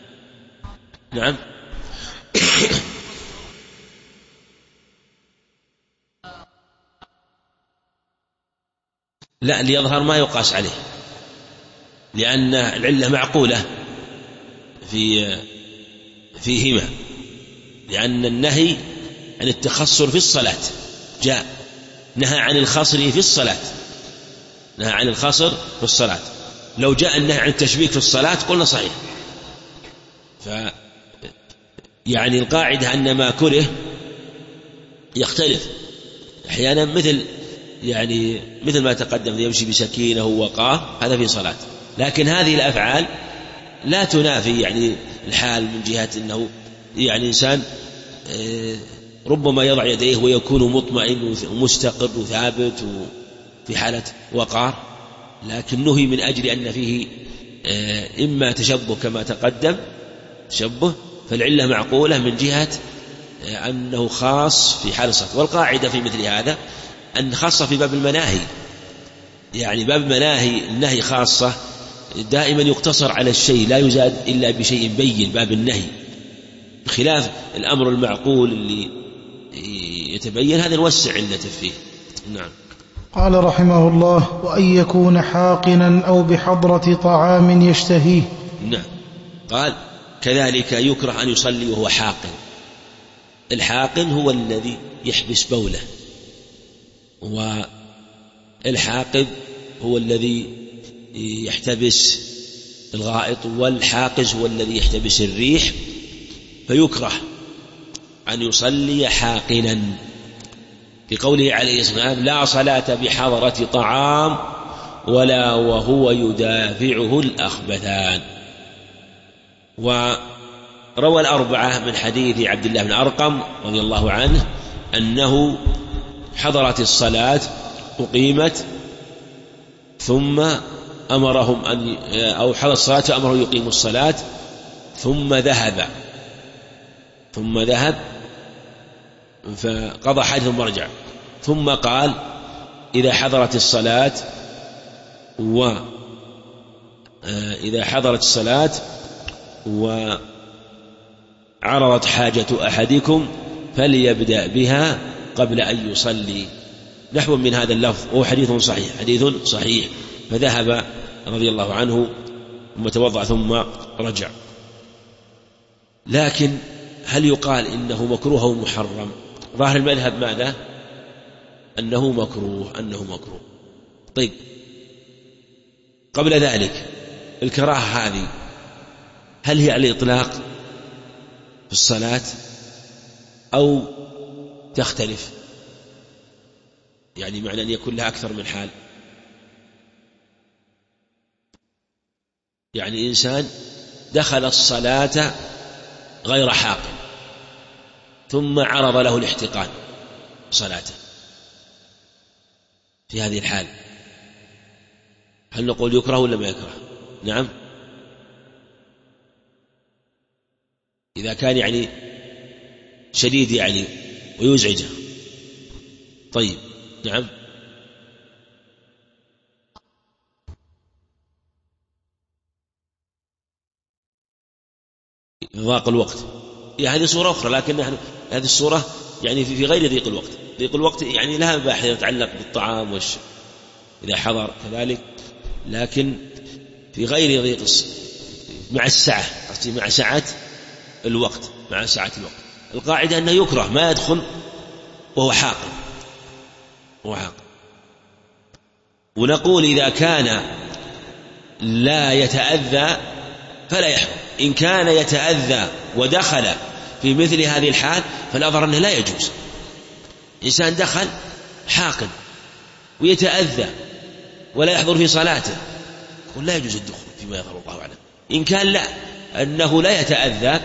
لا، ليظهر ما يقاس عليه، لأن العلة معقولة فيهما، لأن النهي عن التخصر في الصلاة جاء، نهى عن الخصر في الصلاة، نهى عن الخصر في الصلاة. لو جاء النهي عن التشبيك في الصلاة قلنا صحيح. يعني القاعدة أن ما كره يختلف أحيانا، مثل ما تقدم يمشي بسكينة ووقار، هذا في صلاة. لكن هذه الأفعال لا تنافي الحال، من جهة أنه إنسان ربما يضع يديه ويكون مطمئن ومستقر وثابت وفي حالة وقار، لكن نهي من أجل أن فيه إما تشبه كما تقدم تشبه، فالعلة معقولة من جهة أنه خاص في حال الصلاة. والقاعدة في مثل هذا أن خاصة في باب المناهي، باب المناهي النهي خاصة دائما يقتصر على الشيء، لا يزاد إلا بشيء بين، باب النهي، بخلاف الأمر المعقول اللي يتبين هذا نوسع علته فيه. نعم. قال رحمه الله: وأن يكون حاقنا أو بحضرة طعام يشتهيه. نعم. قال كذلك يكره أن يصلي وهو حاقن. الحاقن هو الذي يحبس بوله، والحاقب هو الذي يحتبس الغائط، والحاقز هو الذي يحتبس الريح. فيكره أن يصلي حاقنا، لقوله عليه الصلاة والسلام: لا صلاة بحضرة طعام ولا وهو يدافعه الأخبثان. وروى الأربعة من حديث عبد الله بن أرقم رضي الله عنه أنه حضرت الصلاة أقيمت ثم أمرهم أو حضر الصلاة فأمره يقيموا الصلاة، ثم ذهب فقضى حاجة ثم رجع، ثم قال: إذا حضرت الصلاة وعرضت حاجة أحدكم فليبدأ بها قبل أن يصلي. نحو من هذا اللفظ، وهو حديث صحيح. فذهب رضي الله عنه ثم توضأ ثم رجع. لكن هل يقال إنه مكروه أو محرم؟ ظاهر المذهب ماذا؟ أنه مكروه. طيب، قبل ذلك الكراهة هذه هل هي على الإطلاق في الصلاة أو تختلف؟ معنى أن يكون لها أكثر من حال. إنسان دخل الصلاة غير حاقن، ثم عرض له الاحتقان صلاته في هذه الحال، هل نقول يكره ولا ما يكره؟ نعم، إذا كان يعني شديد يعني ويزعجه. طيب نعم. ضاق الوقت هذه صورة أخرى، لكن هذه الصورة يعني في غير ضيق الوقت. ضيق الوقت يعني لها مباحث يتعلق بالطعام والشرب إذا حضر كذلك، لكن في غير ضيق مع السعة، مع سعة الوقت، مع سعة الوقت. القاعدة أنه يكره ما يدخل وهو حاقن. ونقول إذا كان لا يتأذى فلا يحرم. إن كان يتأذى ودخل في مثل هذه الحال فالأظهر أنه لا يجوز. إنسان دخل حاقن ويتأذى ولا يحضر في صلاته، يقول لا يجوز الدخول فيما يظهر الله أعلم. إن كان لا أنه لا يتأذى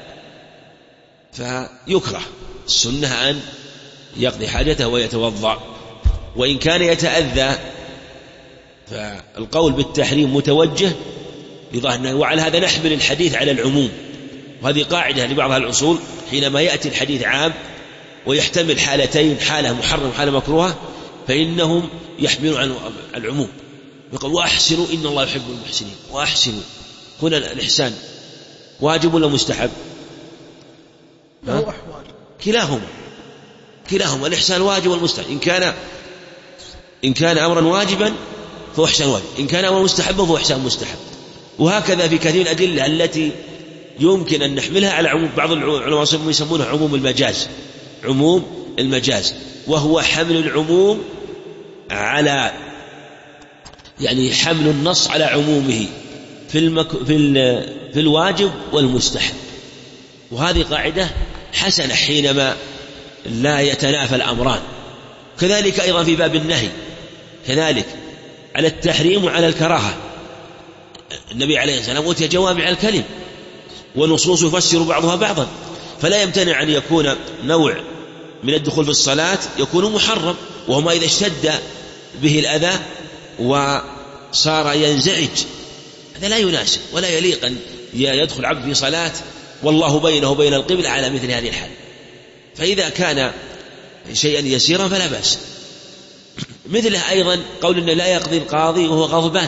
فيكره، السنة أن يقضي حاجته ويتوضأ. وإن كان يتأذى فالقول بالتحريم متوجه بظاهر، وعلى هذا نحمل الحديث على العموم. وهذه قاعدة لبعض الأصول، حينما يأتي الحديث عام ويحتمل حالتين، حالة محرم وحالة مكروهة، فإنهم يحملون على العموم. يقول وأحسنوا إن الله يحب المحسنين. وأحسنوا هنا الإحسان واجب ولا مستحب؟ كلاهما الإحسان واجب والمستحب. إن كان أمرا واجبا فهو إحسان واجب، إن كان أمرا مستحبا فهو إحسان مستحب. وهكذا في كثير الأدلة التي يمكن أن نحملها على عموم. بعض العلماء يسمونها عموم المجاز، وهو حمل العموم على يعني حمل النص على عمومه في الواجب والمستحب. وهذه قاعدة حسنة حينما لا يتنافى الأمران. كذلك أيضا في باب النهي كذلك على التحريم وعلى الكراهة. النبي عليه السلام أوتي جوامع الكلم ونصوص يفسر بعضها بعضا، فلا يمتنع أن يكون نوع من الدخول في الصلاة يكون محرم، وهما إذا اشتد به الأذى وصار ينزعج، هذا لا يناسب ولا يليق أن يدخل عبد في صلاة والله بينه وبين القبلة على مثل هذه الحال. فإذا كان شيئا يسيرا فلا بأس. مثله أيضا قول إنه لا يقضي القاضي وهو غضبان،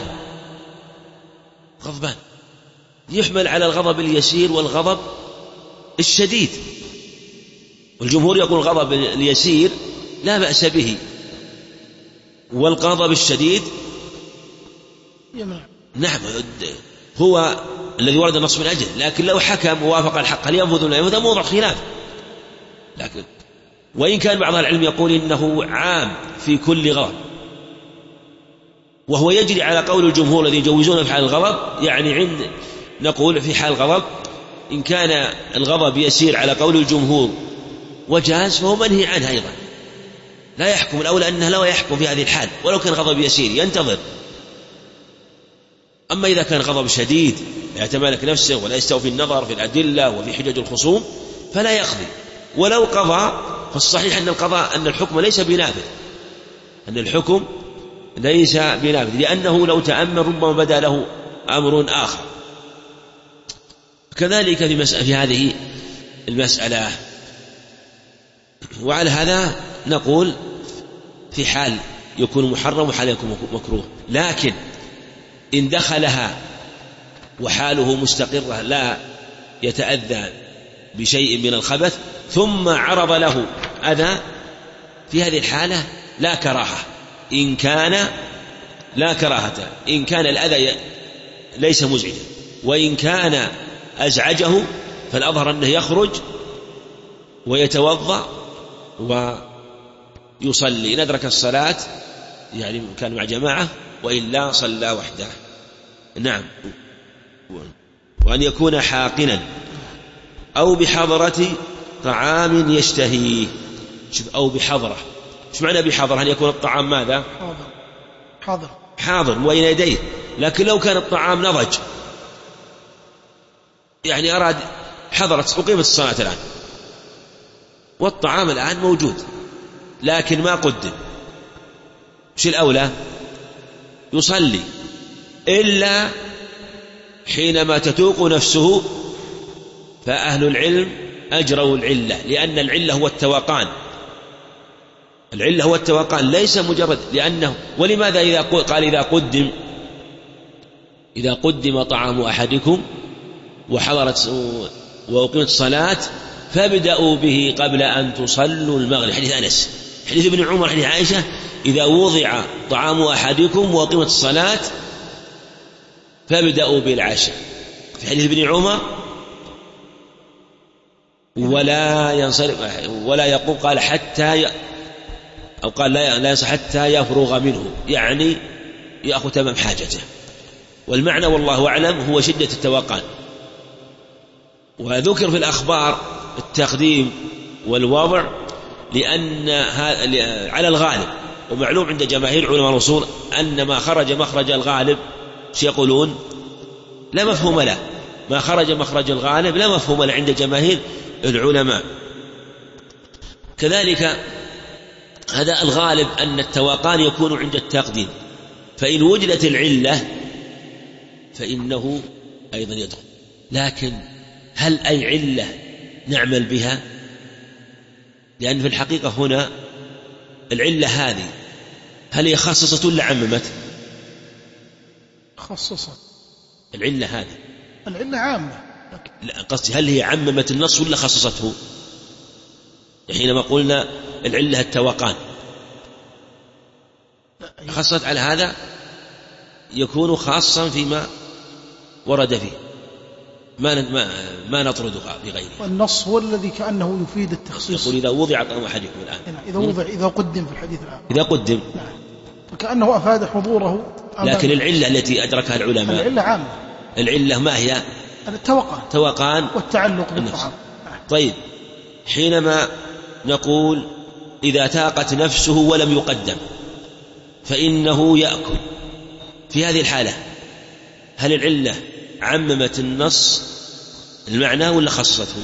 يحمل على الغضب اليسير والغضب الشديد. والجمهور يقول الغضب اليسير لا بأس به، والغضب الشديد نعم هو الذي ورد النص من أجله. لكن لو حكم ووافق الحق هل ينفذ ولا ينفذ موضع خلاف. لكن وإن كان بعض العلم يقول إنه عام في كل غضب، وهو يجري على قول الجمهور الذي يجوزون في حال الغضب. يعني نقول في حال الغضب إن كان الغضب يسير على قول الجمهور وجاز فهو منهي عنه أيضا، لا يحكم. الأولى أنه لا يحكم في هذه الحال ولو كان غضب يسير ينتظر. أما إذا كان غضب شديد يتمالك نفسه ولا يستوفي النظر في الأدلة وفي حجج الخصوم فلا يقضي. ولو قضى فالصحيح أن الحكم ليس بنافذ، لأنه لو تأمل ربما بدا له أمر آخر. كذلك في هذه المسألة. وعلى هذا نقول في حال يكون محرم وحال يكون مكروه. لكن إن دخلها وحاله مستقرة لا يتأذى بشيء من الخبث ثم عرض له أذى، في هذه الحالة لا كراهة. لا كراهة إن كان الأذى ليس مزعجا، وإن كان أزعجه فالأظهر أنه يخرج ويتوضأ ويصلي إن أدرك الصلاة، يعني كان مع جماعة، وإلا صلى وحده. نعم. وأن يكون حاقنا أو بحضرة طعام يشتهيه. أو بحضرة، ايش معنى بحضرة؟ أن يكون الطعام ماذا؟ حاضر وين يديه. لكن لو كان الطعام نضج، يعني أراد حضرت أقيمت الصلاة الآن والطعام الآن موجود لكن ما قدم، وش الأولى؟ يصلي، إلا حينما تتوق نفسه، فأهل العلم أجروا العلة، لأن العلة هو التوقان، العلة هو التوقان ليس مجرد، لأنه ولماذا قال إذا قدم طعام أحدكم وحضرت وأقيمت الصلاة فابدأوا به قبل أن تصلوا المغرب، حديث أنس، حديث ابن عمر، حديث عائشة، إذا وضع طعام أحدكم وأقيمت الصلاة فابدأوا بالعشاء. في حديث ابن عمر ولا ينصرف ولا يقوم، قال حتى أو قال لا ينصرف حتى يفرغ منه، يعني يأخذ تمام حاجته. والمعنى والله أعلم هو شدة التوقان. وذكر في الأخبار التقديم والوضع لأن على الغالب، ومعلوم عند جماهير علماء الأصول أن ما خرج مخرج الغالب يقولون لا مفهوم له، ما خرج مخرج الغالب لا مفهوم له عند جماهير العلماء. كذلك هذا الغالب أن التوقان يكون عند التقديم، فإن وجدت العلة فإنه أيضا يدخل. لكن هل أي علة نعمل بها؟ لأن في الحقيقة هنا العلة هذه هل هي خصصت ولا عممت؟ خصصت. العلة هذه العلة عامة، لا قصدي هل هي عممت النص ولا خصصته؟ حينما قلنا العلة التوقان خصت على هذا يكون خاصا فيما ورد فيه، ما نطردها بغيره. والنص هو الذي كأنه يفيد التخصيص. يقول إذا وضع طعام أحدكم الآن، إذا قدم في الحديث الآن، إذا قدم، نعم، فكأنه أفاد حضوره. لكن العلة التي أدركها العلماء العلة عامة. العلة ما هي؟ توقان والتعلق بالطعام. طيب، حينما نقول إذا تاقت نفسه ولم يقدم فإنه يأكل، في هذه الحالة هل العلة عممت النص المعنى ولا خصصته؟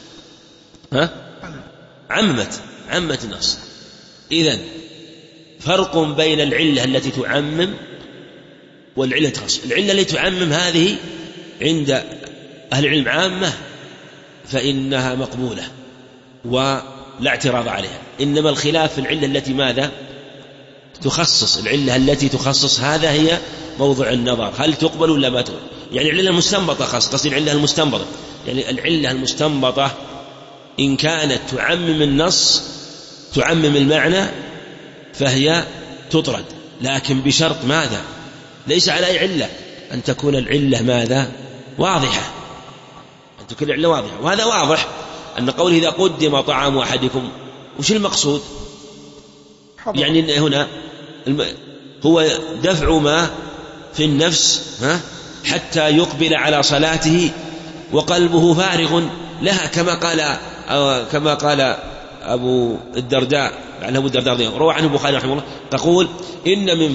عممت النص. إذن فرق بين العلة التي تعمم والعلة تخصص. العلة التي تعمم هذه عند أهل العلم عامة فإنها مقبولة ولا اعتراض عليها، إنما الخلاف في العلة التي ماذا تخصص. العلة التي تخصص هذا هي موضع النظر، هل تقبل ولا ما تقبل. يعني العلة المستنبطة، قصدي العلة المستنبطة، يعني العلة المستنبطة إن كانت تعمم النص تعمم المعنى فهي تطرد، لكن بشرط ماذا؟ ليس على أي علة، أن تكون العلة ماذا؟ واضحة، أن تكون العلة واضحة. وهذا واضح أن قوله إذا قدم طعام أحدكم، وش المقصود؟ يعني هنا هو دفع ما في النفس حتى يقبل على صلاته وقلبه فارغ لها، كما قال أبو الدرداء، يعني أبو الدرداء روى عنه البخاري رحمه الله، تقول إن من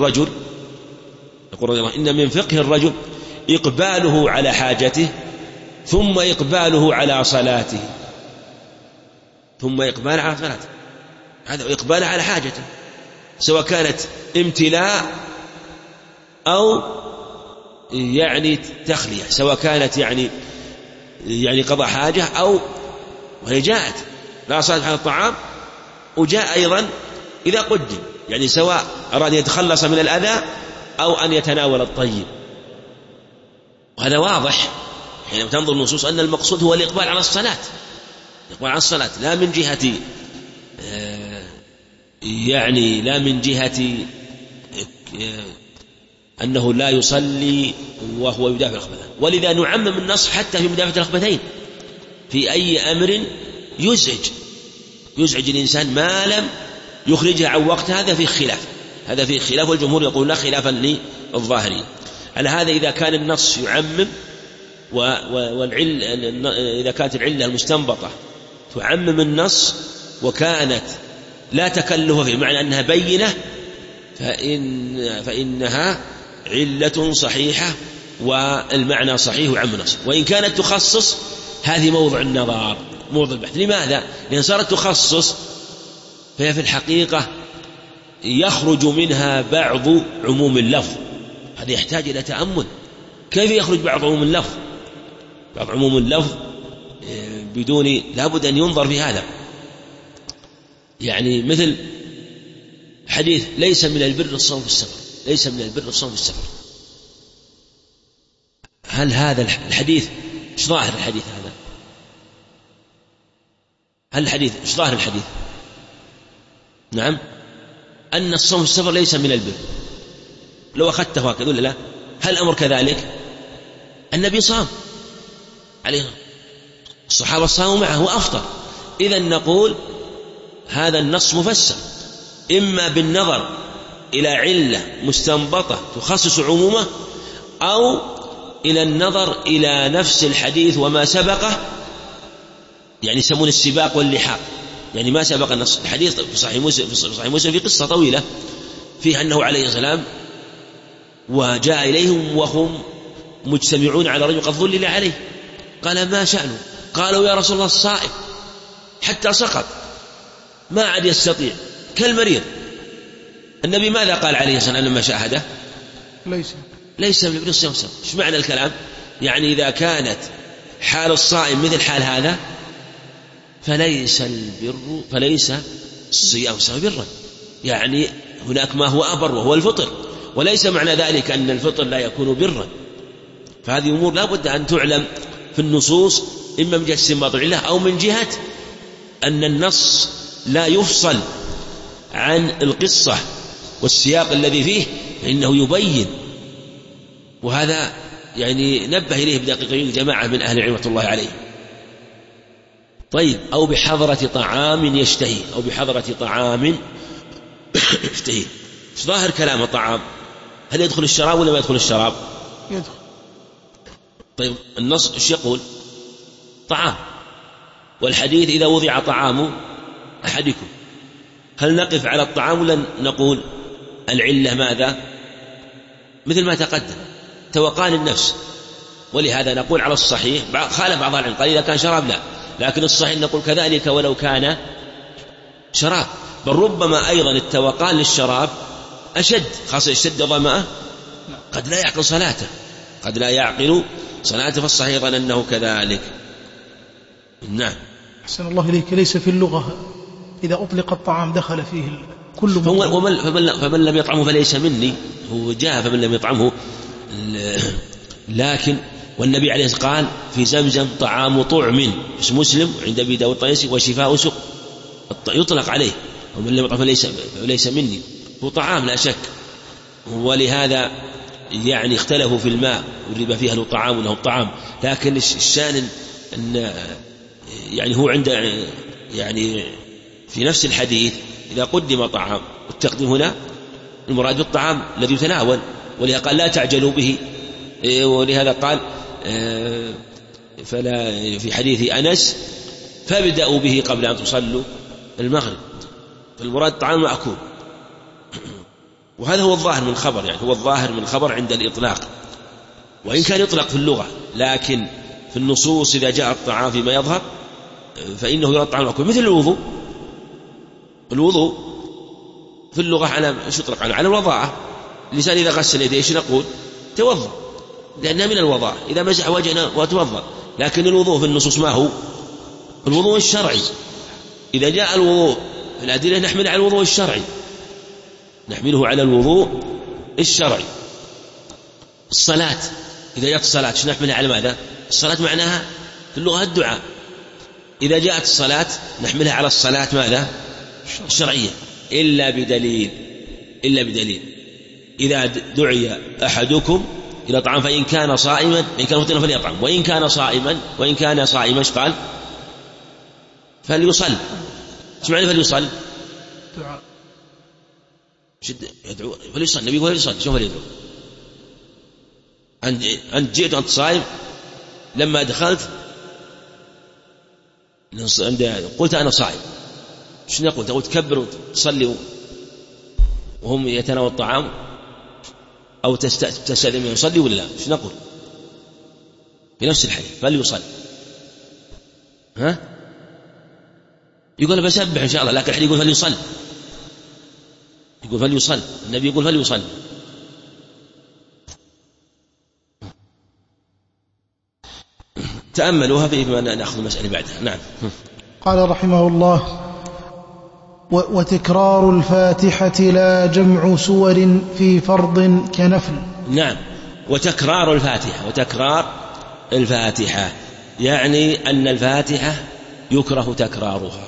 فقه الرجل إقباله على حاجته ثم إقباله على صلاته، هذا إقبال على حاجته، سواء كانت امتلاء أو يعني تخلية، سواء كانت يعني قضاء حاجة أو وهي جاءت لا صلاة على الطعام، وجاء أيضا إذا قدم، يعني سواء أراد يتخلص من الأذى أو أن يتناول الطيب. وهذا واضح حينما تنظر النصوص أن المقصود هو الإقبال على الصلاة، لا من جهة لا من جهة أنه لا يصلي وهو يدافع الخبثين. ولذا نعمم النص حتى في مدافعة الخبثين، في أي أمر يزعج الإنسان ما لم يخرجها عن وقت، هذا فيه خلاف، والجمهور يقول لا خلافا للظاهري على هذا. إذا كان النص يعمم إذا كانت العلة المستنبطة تعمم النص وكانت لا تكلف فيه، معنى أنها بينة، فإنها علة صحيحة والمعنى صحيح وعم النص. وإن كانت تخصص هذه موضع النظر، موضع البحث. لماذا؟ لأن صارت تخصص، فهي في الحقيقة يخرج منها بعض عموم اللفظ. هذا يحتاج إلى تأمل. كيف يخرج بعض عموم اللفظ؟ بعض عموم اللفظ بدون، لابد أن ينظر في هذا. يعني مثل حديث ليس من البر الصوم في السفر، ليس من البر الصوم في السفر. هل هذا الحديث ايش ظاهر الحديث هذا؟ هل الحديث ايش ظاهر الحديث؟ نعم، أن الصوم في السفر ليس من البر. لو أخذته هكذا ولا لا؟ هل الأمر كذلك؟ النبي صام عليه، الصحابة صاموا معه وأفطر. إذن نقول هذا النص مفسر إما بالنظر إلى علة مستنبطة تخصص عمومه، أو إلى النظر إلى نفس الحديث وما سبقه، يعني يسمون السباق واللحاق. يعني ما سبق النص. الحديث في صحيح مسلم في قصة طويلة فيها أنه عليه السلام وجاء إليهم وهم مجتمعون على رجل قد ظلل عليه، قال ما شأنه؟ قالوا يا رسول الله الصائم حتى سقط ما عاد يستطيع كالمريض. النبي ماذا قال عليه السلام لما شاهده؟ ليس من البر الصيام. ايش معنى الكلام؟ يعني إذا كانت حال الصائم مثل حال هذا فليس الصيام برا. يعني هناك ما هو أبر وهو الفطر، وليس معنى ذلك أن الفطر لا يكون برا. فهذه أمور لا بد أن تعلم في النصوص، إما من جهة استنباط العلة أو من جهة أن النص لا يفصل عن القصة والسياق الذي فيه، فإنه يبين. وهذا يعني نبه إليه بدقيقين جماعة من أهل العلم رحمة الله عليه. طيب، أو بحضرة طعام يشتهي، أو بحضرة طعام يشتهي. ظاهر كلام الطعام، هل يدخل الشراب ولا ما يدخل الشراب؟ يدخل. طيب النص ايش يقول؟ طعام. والحديث إذا وضع طعام أحدكم، هل نقف على الطعام ولا نقول العلة ماذا؟ مثل ما تقدم توقان النفس. ولهذا نقول على الصحيح، خالف بعض العلم قال إذا كان شراب لا، لكن الصحيح نقول كذلك ولو كان شراب. بل ربما أيضا التوقان للشراب أشد، خاصة الشد ظمأه قد لا يعقل صلاته، قد لا يعقل صلاته، فالصحيح أيضا أنه كذلك. نعم. أحسن الله إليك. ليس في اللغة إذا أطلق الطعام دخل فيه كل فمن لم يطعمه فليس مني، هو جاء فمن لم يطعمه. لكن والنبي عليه الصلاة والسلام قال في زمزم طعام طعم، اسم مسلم عند أبي داود الطيالسي وشفاء سقم، يطلق عليه. ومن لم يطعم فليس مني، هو طعام لا شك. ولهذا يعني اختلفوا في الماء والربا فيها له طعام وله طعام، لكن الشان أن يعني هو عند يعني في نفس الحديث إذا قدم طعام، التقديم هنا المراد بالطعام الذي يتناول، ولهذا قال لا تعجلوا به. ولهذا قال فلا في حديث أنس فابدأوا به قبل أن تصلوا المغرب. فالمراد طعام مأكول، وهذا هو الظاهر من الخبر، يعني هو الظاهر من الخبر عند الإطلاق، وإن كان يطلق في اللغة، لكن في النصوص إذا جاء الطعام فيما يظهر فإنه يراد طعام مأكول. مثل الوضوء. الوضوء في اللغة على ايش يطلق على الوضاعة. الإنسان إذا غسل يديه ايش نقول؟ توضأ، لأنها من الوضاعة. إذا مسح وجهنا وتوضأ. لكن الوضوء في النصوص ما هو؟ الوضوء الشرعي. إذا جاء الوضوء في الأدلة نحمله على الوضوء الشرعي، نحمله على الوضوء الشرعي. الصلاة إذا جاءت الصلاة ايش نحملها على ماذا؟ الصلاة معناها في اللغة الدعاء. إذا جاءت الصلاة نحملها على الصلاة ماذا؟ الشرعية، إلا بدليل. إذا دعي أحدكم إلى طعام فإن كان صائما، إن كان مفطرا فليطعم، وإن كان صائما ايش قال؟ فليصل. ايش معنى فليصل؟ دعاء. يدعو فليصل. النبي يقول فليصل. شوف يدعو. أنت جئت وأنت صائم، لما دخلت قلت أنا صائم، شنو قلت؟ أو تكبر وتصلي وهم يتناول الطعام، أو تستأذن منه يصلي ولا لا؟ شنو نقول؟ في نفس الحديث فليصل. يقول بسبح إن شاء الله، لكن الحديث يقول فليصل، يقول فليصل، النبي يقول فليصل. تأملوها فيما نأخذ المسألة بعدها. نعم. قال رحمه الله: وتكرار الفاتحة لا جمع سور في فرض كنفل. نعم. وتكرار الفاتحة، وتكرار الفاتحة يعني أن الفاتحة يكره تكرارها،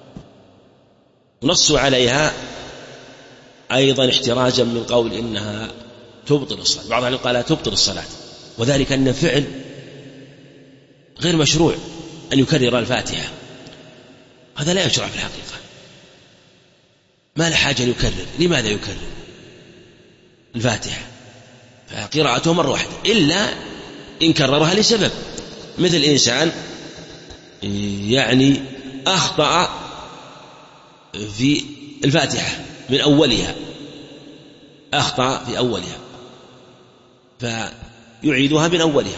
نصوا عليها أيضا احترازا من قول إنها تبطل الصلاة. بعض العلماء قال تبطل الصلاة، وذلك أن فعل غير مشروع أن يكرر الفاتحة، هذا لا يشرع في الحقيقة، ما له حاجة يكرر. لماذا يكرر الفاتحة؟ فقراءته مرة واحدة، إلا إن كررها لسبب، مثل إنسان يعني أخطأ في الفاتحة من أولها، أخطأ في أولها فيعيدها من أولها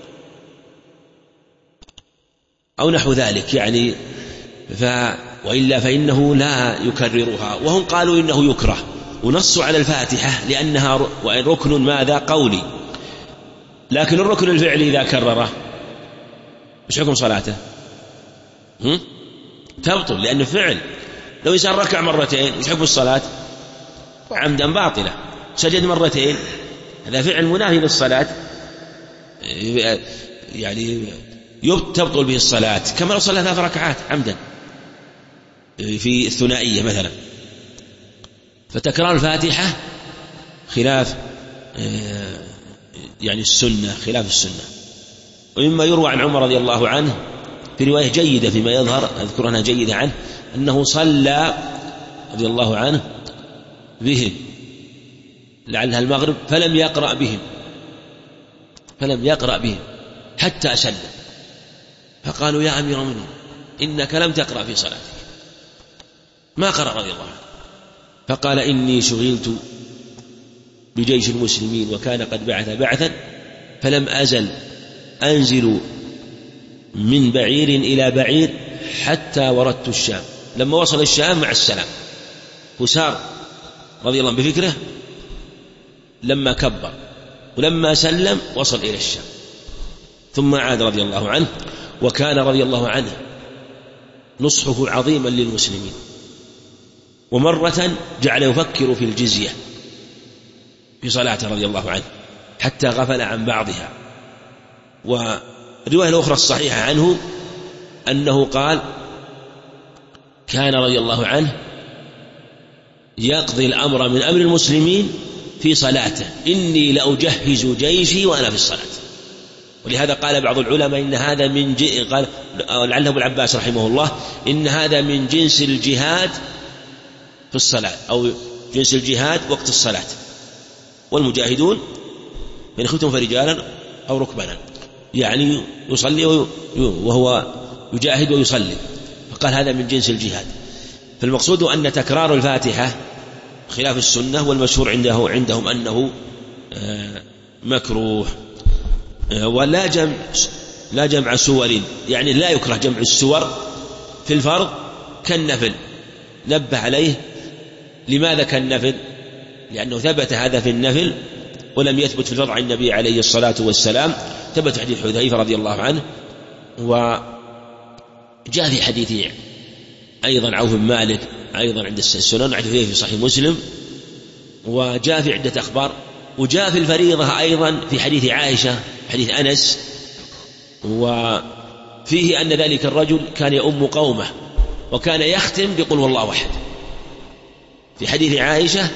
أو نحو ذلك يعني، وإلا فإنه لا يكررها. وهم قالوا إنه يكره، ونصوا على الفاتحة لأنها ركن ماذا؟ قولي. لكن الركن الفعلي إذا كرره مش حكم صلاته؟ تبطل، لأنه فعل. لو إنسان ركع مرتين مش حكم الصلاة؟ عمدا باطلة. سجد مرتين هذا فعل مناهي للصلاة، يعني تبطل به الصلاة، كما لو صلى 3 ركعات عمدا في الثنائية مثلا. فتكرار الفاتحة خلاف يعني السنة، خلاف السنة. ومما يروى عن عمر رضي الله عنه في رواية جيدة فيما يظهر، أذكر أنها جيدة عنه، أنه صلى رضي الله عنه بهم لعلها المغرب فلم يقرأ بهم حتى سلم، فقالوا يا أمير المؤمنين إنك لم تقرأ في صلاتك، ما قرأ رضي الله عنه. فقال إني شغلت بجيش المسلمين وكان قد بعث بعثا فلم أزل أنزل من بعير إلى بعير حتى وردت الشام. لما وصل الشام مع السلام وسار رضي الله عنه بفكره لما كبر، ولما سلم وصل إلى الشام ثم عاد رضي الله عنه. وكان رضي الله عنه نصحه عظيما للمسلمين، ومرة جعل يفكر في الجزية في صلاته رضي الله عنه حتى غفل عن بعضها. والرواية الأخرى الصحيحة عنه أنه قال كان رضي الله عنه يقضي الأمر من أمر المسلمين في صلاته، إني لأجهز جيشي وأنا في الصلاة. ولهذا قال بعض العلماء إن هذا من قال لعله ابن عباس رحمه الله إن هذا من جنس الجهاد في الصلاة، أو جنس الجهاد وقت الصلاة. والمجاهدون من خفتم فرجالا أو ركبانا، يعني يصلي وهو يجاهد ويصلي، فقال هذا من جنس الجهاد. فالمقصود أن تكرار الفاتحة خلاف السنة، والمشهور عندهم أنه مكروه. ولا جمع سور، يعني لا يكره جمع السور في الفرض كالنفل. نبه عليه لماذا كالنفل؟ لأنه ثبت هذا في النفل ولم يثبت في الفرض عن النبي عليه الصلاة والسلام. ثبت حديث حذيفة رضي الله عنه، وجاء في حديث أيضا عوف بن مالك أيضا عند السنن، حديث في صحيح مسلم، وجاء في عدة أخبار. وجاء في الفريضة أيضا في حديث عائشة حديث أنس، وفيه أن ذلك الرجل كان يؤم قومه وكان يختم بقل والله أحد. في حديث عائشة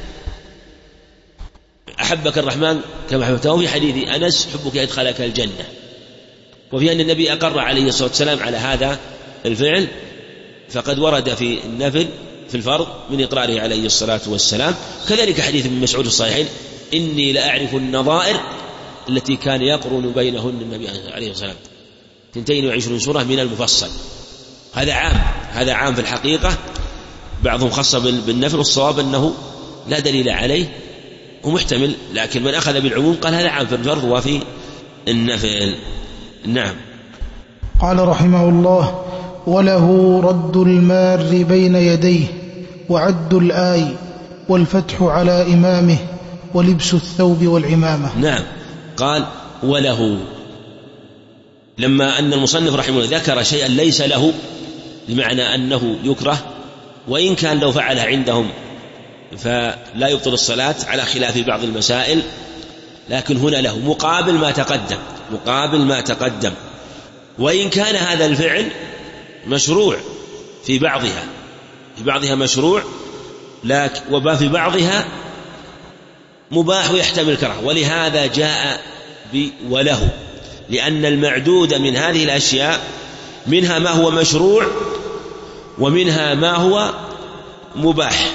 أحبك الرحمن كما أحببته، في حديث أنس حبك يدخلك الجنة. وفي أن النبي أقر عليه الصلاة والسلام على هذا الفعل، فقد ورد في النفل في الفرض من إقراره عليه الصلاة والسلام. كذلك حديث ابن مسعود الصحيحين إني لأعرف النظائر التي كان يقرن بينهن النبي عليه الصلاة والسلام 22 سورة من المفصل. هذا عام في الحقيقة، بعضهم خص بالنفل، والصواب أنه لا دليل عليه ومحتمل، لكن من أخذ بالعموم قال هذا عام في الفرض وفي النفل. نعم. قال رحمه الله: وله رد المار بين يديه وعد الآي والفتح على إمامه ولبس الثوب والعمامة. نعم. قال وله، لما أن المصنف رحمه الله ذكر شيئا ليس له بمعنى أنه يكره، وإن كان لو فعله عندهم فلا يبطل الصلاة على خلاف بعض المسائل، لكن هنا له مقابل ما تقدم، وإن كان هذا الفعل مشروع في بعضها مشروع، وفي بعضها مباح ويحتمل الكراهة، ولهذا جاء وله، لأن المعدود من هذه الأشياء منها ما هو مشروع ومنها ما هو مباح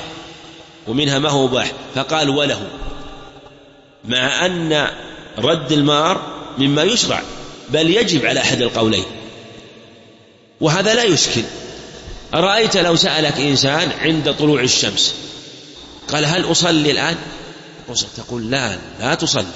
فقال وله، مع أن رد المار مما يشرع بل يجب على أحد القولين، وهذا لا يشكل. أرأيت لو سألك إنسان عند طلوع الشمس قال هل أصلي الآن؟ تقول لا تصلي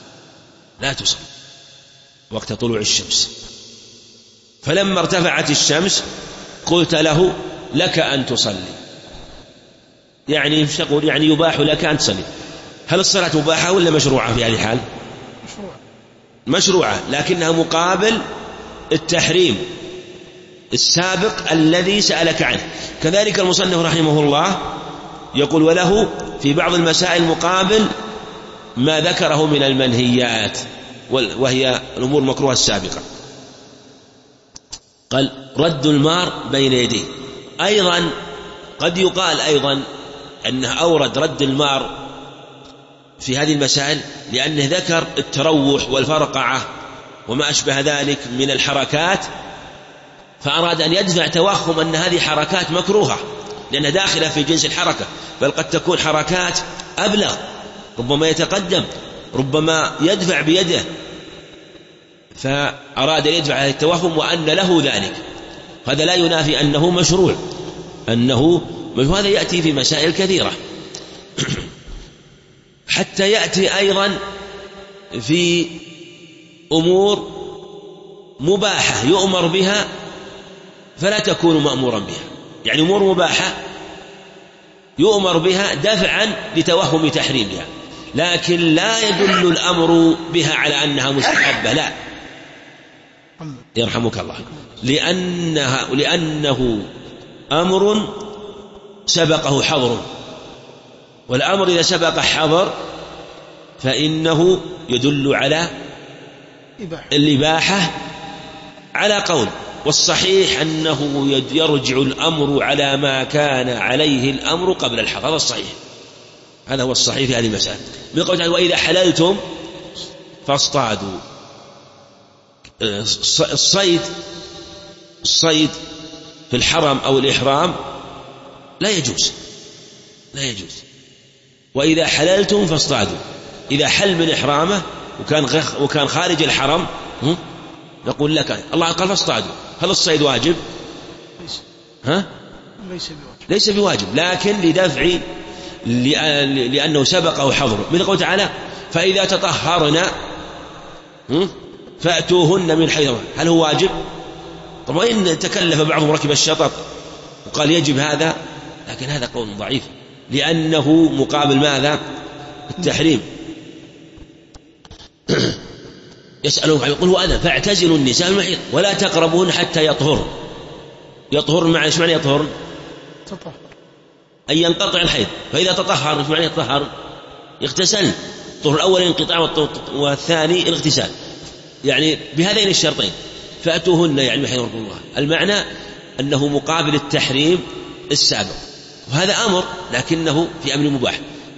وقت طلوع الشمس. فلما ارتفعت الشمس قلت له لك أن تصلي، يعني تقول يعني يباح لك أن تصلي. هل الصلاة مباحة ولا مشروعة في هذه الحال؟ مشروعة، لكنها مقابل التحريم السابق الذي سألك عنه. كذلك المصنف رحمه الله يقول وله في بعض المسائل مقابل ما ذكره من المنهيات، وهي الأمور المكروهة السابقة. قال رد المار بين يديه. أيضا قد يقال أيضا أنه أورد رد المار في هذه المسائل لأنه ذكر التروح والفرقعة وما أشبه ذلك من الحركات، فأراد أن يدفع توهم أن هذه حركات مكروهة لأنها داخلة في جنس الحركة، بل قد تكون حركات أبلغ، ربما يتقدم، ربما يدفع بيده، فأراد أن يدفع هذا التوهم وأن له ذلك. هذا لا ينافي أنه مشروع، وهذا يأتي في مسائل كثيرة حتى يأتي أيضا في أمور مباحة يؤمر بها فلا تكون مأمورا بها، يعني أمور مباحة يؤمر بها دفعا لتوهم تحريمها، لكن لا يدل الأمر بها على أنها مستحبة، لا، يرحمك الله، لأنه أمر سبقه حظر، والأمر إذا سبق حظر فإنه يدل على الإباحة على قول، والصحيح أنه يرجع الأمر على ما كان عليه الأمر قبل الحظر، هذا الصحيح، هذا هو الصحيح في هذه المسألة. من قوله تعالى وإذا حللتم فاصطادوا. الصيد في الحرم أو الإحرام لا يجوز، وإذا حللتم فاصطادوا. إذا حل من إحرامه وكان خارج الحرم نقول لك الله قال فاصطادوا. هل الصيد واجب؟ ليس بواجب، لكن لدفع لأنه سبقه حظر. من قوله تعالى فإذا تطهرنا فأتوهن من حيث. هل هو واجب؟ طبعا إن تكلف بعضهم ركب الشطط وقال يجب هذا، لكن هذا قول ضعيف لأنه مقابل ماذا؟ التحريم. يسألون يقول هو أذن فاعتزلوا النساء المحيض ولا تقربوهن حتى يطهر معنى ايش معنى يطهر؟ أن ينقطع الحيض. فإذا تطهر ايش معنى يتطهر؟ يغتسل. الطهر الأول الانقطاع والثاني الاغتسال، يعني بهذين الشرطين. فأتوهن يعني محيض الله، المعنى أنه مقابل التحريم السابق، وهذا أمر لكنه في أمر مباح.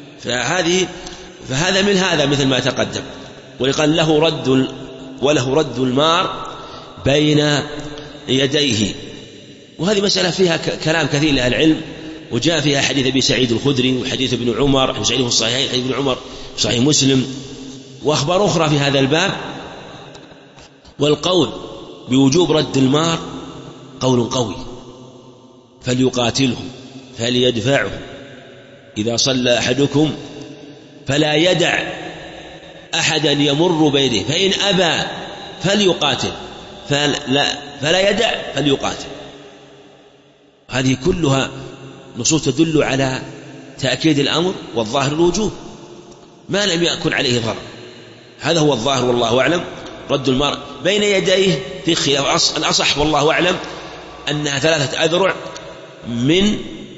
فهذا من هذا مثل ما تقدم. وقال وله رد المار بين يديه. وهذه مسألة فيها كلام كثير لأهل العلم، وجاء فيها حديث أبي سعيد الخدري وحديث ابن عمر، حديث سعيد في الصحيحين، حديث ابن عمر في صحيح مسلم، وأخبار أخرى في هذا الباب. والقول بوجوب رد المار قول قوي، فليقاتله فليدفعه إذا صلى أحدكم فلا يدع أحدا يمر بيده فإن أبى فليقاتل، فلا يدع فليقاتل. هذه كلها نصوص تدل على تأكيد الأمر والظاهر الوجوب ما لم يكن عليه ضرر. هذا هو الظاهر والله أعلم. رد المرء بين يديه في خلاف، الأصح والله أعلم أنها 3 أذرع من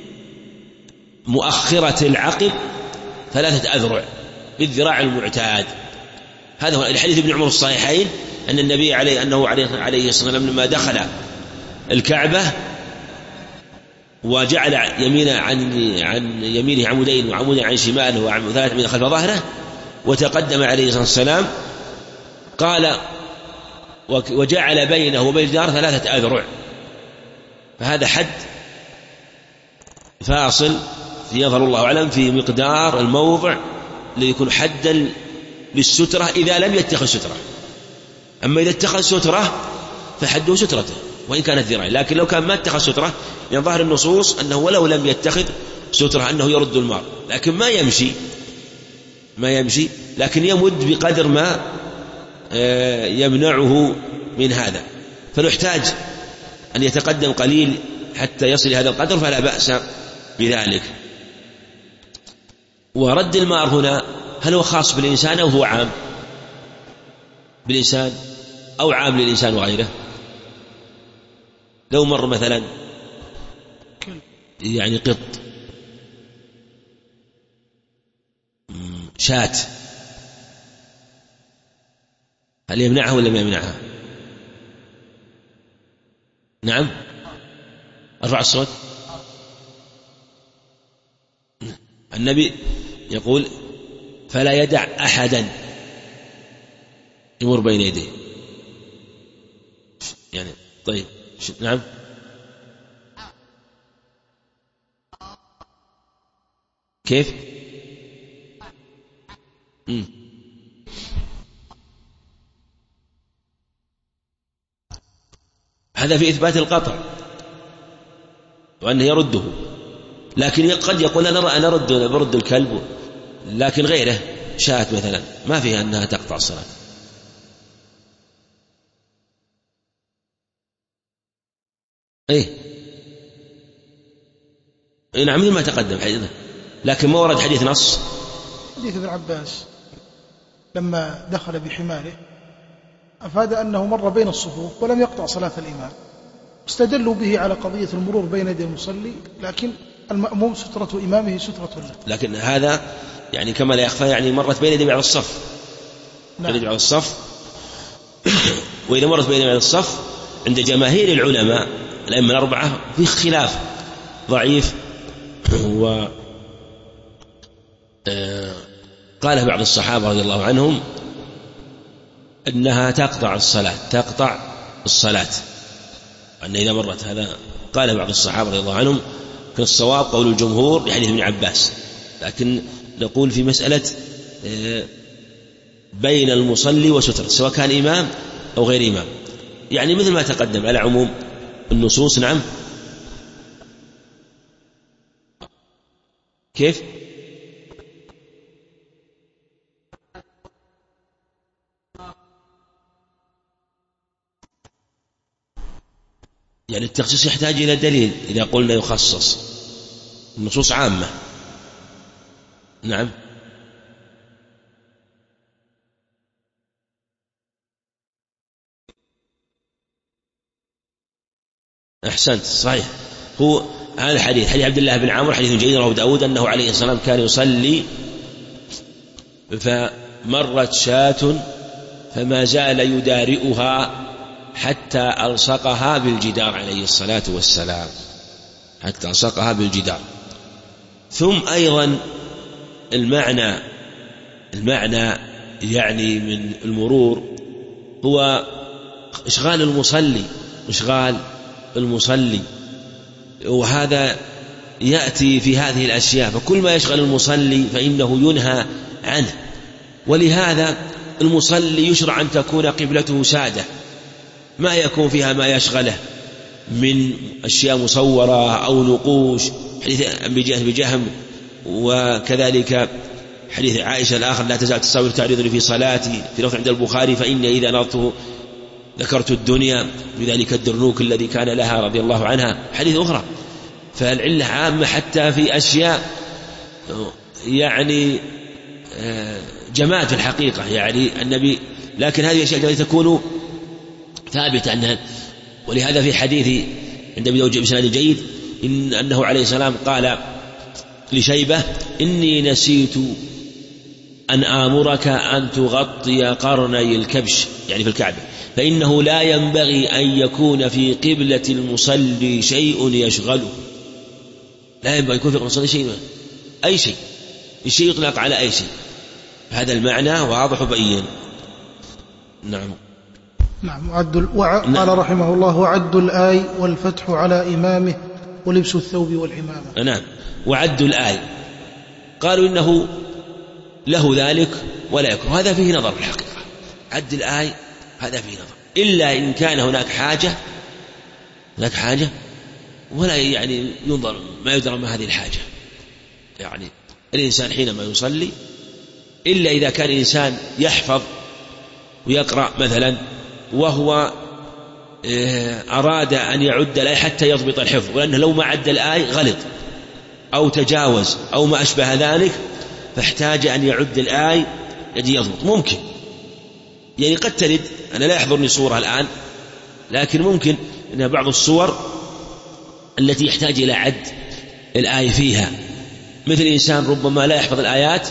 مؤخرة العقب، 3 أذرع بالذراع المعتاد. هذا هو الحديث ابن عمر الصحيحين أن النبي عليه الصلاة والسلام لما دخل الكعبة وجعل يمينه عن يمينه عمودين وعمودين عن شماله و3 من خلف ظهره وتقدم عليه الصلاة والسلام قال وجعل بينه وبين الجدار 3 أذرع، فهذا حد فاصل يظهر الله أعلم في مقدار الموضع الذي يكون حدا للسترة إذا لم يتخذ سترة. أما إذا اتخذ سترة فحده سترته وإن كانت ذراع، لكن لو كان ما اتخذ سترة من ظاهر النصوص أنه ولو لم يتخذ سترة أنه يرد المار، لكن ما يمشي لكن يمد بقدر ما يمنعه من هذا، فلو احتاج أن يتقدم قليل حتى يصل هذا القدر فلا بأس بذلك. ورد المار هنا هل هو خاص بالإنسان أو هو عام بالإنسان أو عام للإنسان وغيره؟ لو مر مثلا يعني قط، شاة، هل يمنعها ولا ما يمنعها؟ نعم، ارفع الصوت. النبي يقول فلا يدع أحدا يمر بين يديه يعني. طيب نعم، كيف؟ هذا في إثبات القطع وأنه يرده، لكن قد يقول أنا برد الكلب، لكن غيره شاة مثلا ما فيها أنها تقطع الصلاة. نعم مثل ما تقدم حديثنا، لكن ما ورد حديث نص. حديث ابن عباس لما دخل بحماره أفاد أنه مر بين الصفوف ولم يقطع صلاة الإمام، استدلوا به على قضية المرور بين يدي المصلي، لكن المأموم سترة إمامه سترة له. لكن هذا يعني كما لا يخفى يعني مرت بين يدي بعض الصف. نعم. بين يدي بعض الصف وإذا مرت بين يدي بعض الصف عند جماهير العلماء الأئمة الأربعة في خلاف ضعيف، قال بعض الصحابة رضي الله عنهم أنها تقطع الصلاة أن إذا مرت هذا. قال بعض الصحابة رضي الله عنهم كان الصواب قول الجمهور لحديث ابن عباس، لكن نقول في مسألة بين المصلي وسترة سواء كان إمام أو غير إمام، يعني مثل ما تقدم على عموم النصوص. نعم، كيف؟ يعني التخصيص يحتاج إلى دليل إذا قلنا يخصص، النصوص عامة. نعم، أحسنت، صحيح. هو هذا الحديث حديث عبد الله بن عمرو حديث جيد رواه داود أنه عليه السلام كان يصلي فمرت شاة فما زال يدارئها حتى ألصقها بالجدار عليه الصلاة والسلام، حتى ألصقها بالجدار. ثم أيضا المعنى يعني من المرور هو إشغال المصلي، وهذا يأتي في هذه الأشياء، فكل ما يشغل المصلي فإنه ينهى عنه. ولهذا المصلي يشرع أن تكون قبلته سادة ما يكون فيها ما يشغله من أشياء مصورة أو نقوش، حديث بجهم، وكذلك حديث عائشة الآخر لا تزال تصور تعرضني في صلاتي، في لفظ عند البخاري فإني إذا نظرته ذكرت الدنيا بذلك الدرنوك الذي كان لها رضي الله عنها، حديث أخرى. فالعلة عامة حتى في أشياء يعني جماد في الحقيقة يعني النبي، لكن هذه الأشياء تكون ثابتة عنها. ولهذا في حديث عند أبي داود بسند جيد أنه عليه السلام قال لشيبة: إني نسيت أن آمرك أن تغطي قرني الكبش، يعني في الكعبة، فإنه لا ينبغي أن يكون في قبلة المصلي شيء يشغله. لا ينبغي يكون في قبلة المصلي شيء، أي شيء، الشيء يطلق على أي شيء. هذا المعنى واضح وبين. نعم. قال رحمه الله: وعد الآي والفتح على إمامه ولبس الثوب والعمامة. نعم. وعد الآي قالوا إنه له ذلك ولا يكون، هذا فيه نظر الحقيقة. عد الآي هذا فيه نظر، إلا إن كان هناك حاجة ولا يعني ينظر ما يدرى ما هذه الحاجة. يعني الإنسان حينما يصلي، إلا إذا كان الإنسان يحفظ ويقرأ مثلا وهو أراد أن يعد الآية حتى يضبط الحفظ، ولأنه لو ما عد الآية غلط أو تجاوز أو ما أشبه ذلك، فاحتاج أن يعد الآية الذي يضبط. ممكن يعني قد ترد، أنا لا يحضرني صورة الآن، لكن ممكن أن بعض الصور التي يحتاج إلى عد الآية فيها، مثل إنسان ربما لا يحفظ الآيات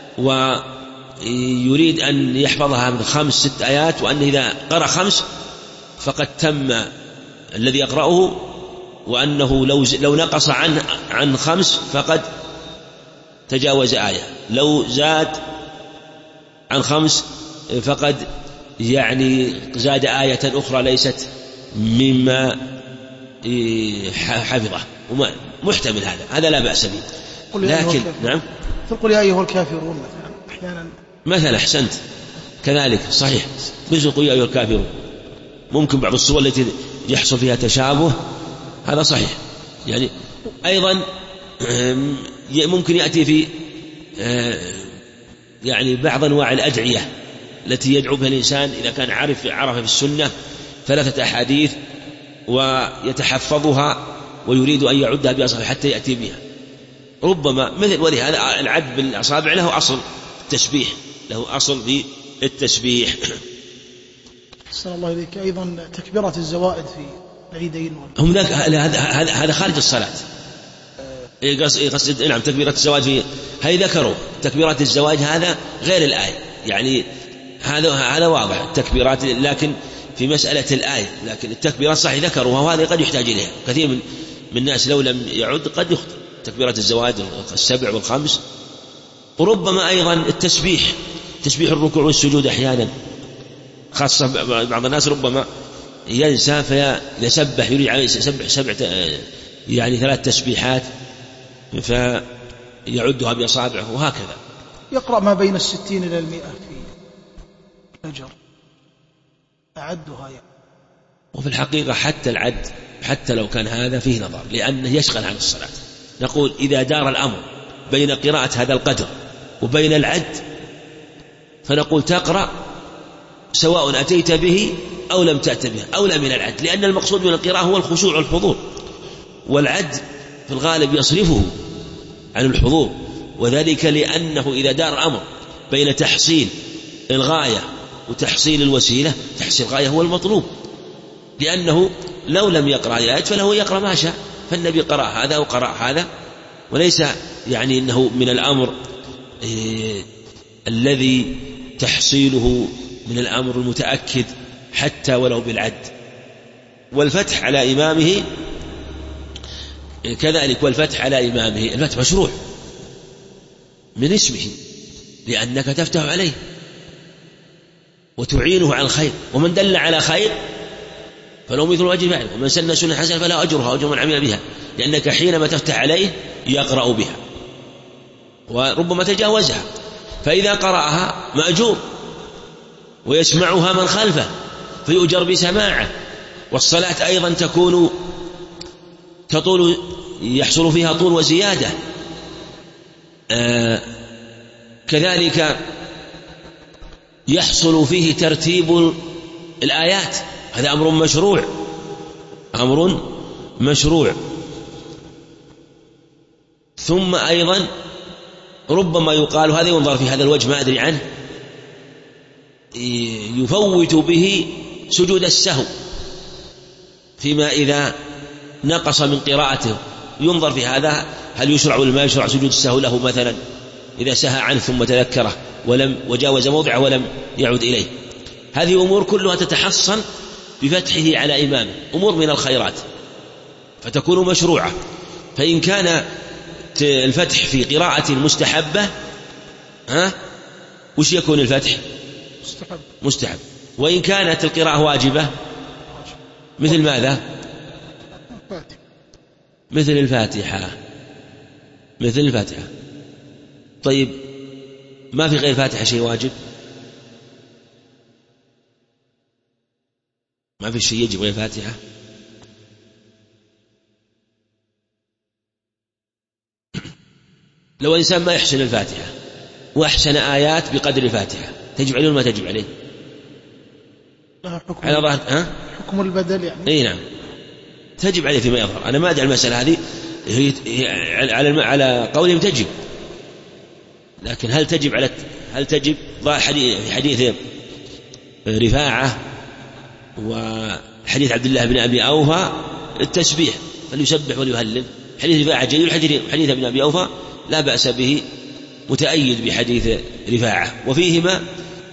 ويريد أن يحفظها من 5-6 آيات، وأن إذا قرأ 5 فقد تم الذي يقرأه، وأنه لو نقص عن 5 فقد تجاوز آية، لو زاد عن 5 فقد يعني زاد آية أخرى ليست مما حفظه، محتمل هذا لا بأس به. لكن نعم، تقول يا أيها الكافرون مثلا أحيانا، مثلا أحسنت كذلك صحيح، بزقوا يا أيها الكافرون، ممكن بعض الصور التي يحصل فيها تشابه، هذا صحيح. يعني أيضا ممكن يأتي في يعني بعض أنواع الأدعية التي يدعو بها الإنسان إذا كان عرف في السنة 3 أحاديث ويتحفظها ويريد أن يعدها بأصابع حتى يأتي بها، ربما مثل ولهذا العد بالأصابع له أصل التسبيح، له أصل في التسبيح. صلى الله عليك. أيضا تكبيرات الزوائد في العيدين هم هذا خارج الصلاة. قصد نعم تكبيرات الزواج في هذه ذكروا تكبيرات الزواج، هذا غير الآية، يعني هذا واضح التكبيرات، لكن في مسألة الآية، لكن التكبيرات صحيح ذكروها، وهذا قد يحتاج إليها. كثير من الناس لو لم يعد قد يخطئ تكبيرات الزواج 7 و5. وربما أيضا التسبيح، تسبيح الركوع والسجود أحيانا، خاصة بعض الناس ربما ينسى فيسبح، يريد عليه يسبح يعني 3 تسبيحات فيعدها بأصابعه، وهكذا يقرأ ما بين 60 إلى 100 في الأجر، أعدها يعني. وفي الحقيقة حتى العد حتى لو كان هذا فيه نظر، لأنه يشغل عن الصلاة. نقول إذا دار الأمر بين قراءة هذا القدر وبين العد، فنقول تقرأ سواء أتيت به أو لم تأت به، أولى من العد، لأن المقصود من القراءة هو الخشوع والحضور، والعد في الغالب يصرفه عن الحضور، وذلك لأنه إذا دار الأمر بين تحصيل الغاية وتحصيل الوسيلة، تحصيل الغاية هو المطلوب، لأنه لو لم يقرأ الآيات فله يقرأ ما شاء، فالنبي قرأ هذا وقرأ هذا، وليس يعني إنه من الأمر الذي تحصيله من الأمر المتأكد حتى ولو بالعد. والفتح على إمامه كذلك، والفتح على إمامه، الفتح مشروع من اسمه، لأنك تفتح عليه وتعينه على الخير، ومن دل على خير فله مثل أجر فاعله، ومن سن سنة حسنة فله أجرها وأجر من عمل بها، لأنك حينما تفتح عليه يقرأ بها وربما تجاوزها، فإذا قرأها مأجور، ويسمعها من خلفه فيؤجر بسماعه. والصلاة أيضا تطول، يحصل فيها طول وزيادة. كذلك يحصل فيه ترتيب الآيات، هذا أمر مشروع، أمر مشروع. ثم أيضا ربما يقال هذا ينظر في هذا الوجه ما أدري عنه يفوت به سجود السهو فيما إذا نقص من قراءته، ينظر في هذا هل يشرع ولا ما يشرع سجود السهو له مثلا إذا سهى عنه ثم تذكره وجاوز موضعه ولم يعود إليه. هذه أمور كلها تتحصل بفتحه على إمامه، أمور من الخيرات فتكون مشروعة. فإن كان الفتح في قراءة مستحبة وش يكون الفتح؟ مستحب. وإن كانت القراءة واجبة مثل ماذا؟ مثل الفاتحة. طيب ما في غير الفاتحة شيء واجب؟ ما في شيء يجب غير الفاتحة؟ لو إنسان ما يحسن الفاتحة وأحسن آيات بقدر الفاتحة تجب عليه ولا ما تجب عليه؟ حكم على ظاهر حكم البدل يعني. اي نعم تجب عليه فيما يظهر. أنا ما أدري المسألة هذه هي على قولهم تجب، لكن هل تجب في حديث رفاعة وحديث عبد الله بن أبي أوفى التسبيح فليسبح وليهلل. حديث رفاعة جيد، حديث ابن أبي أوفى لا بأس به متأيد بحديث رفاعة، وفيهما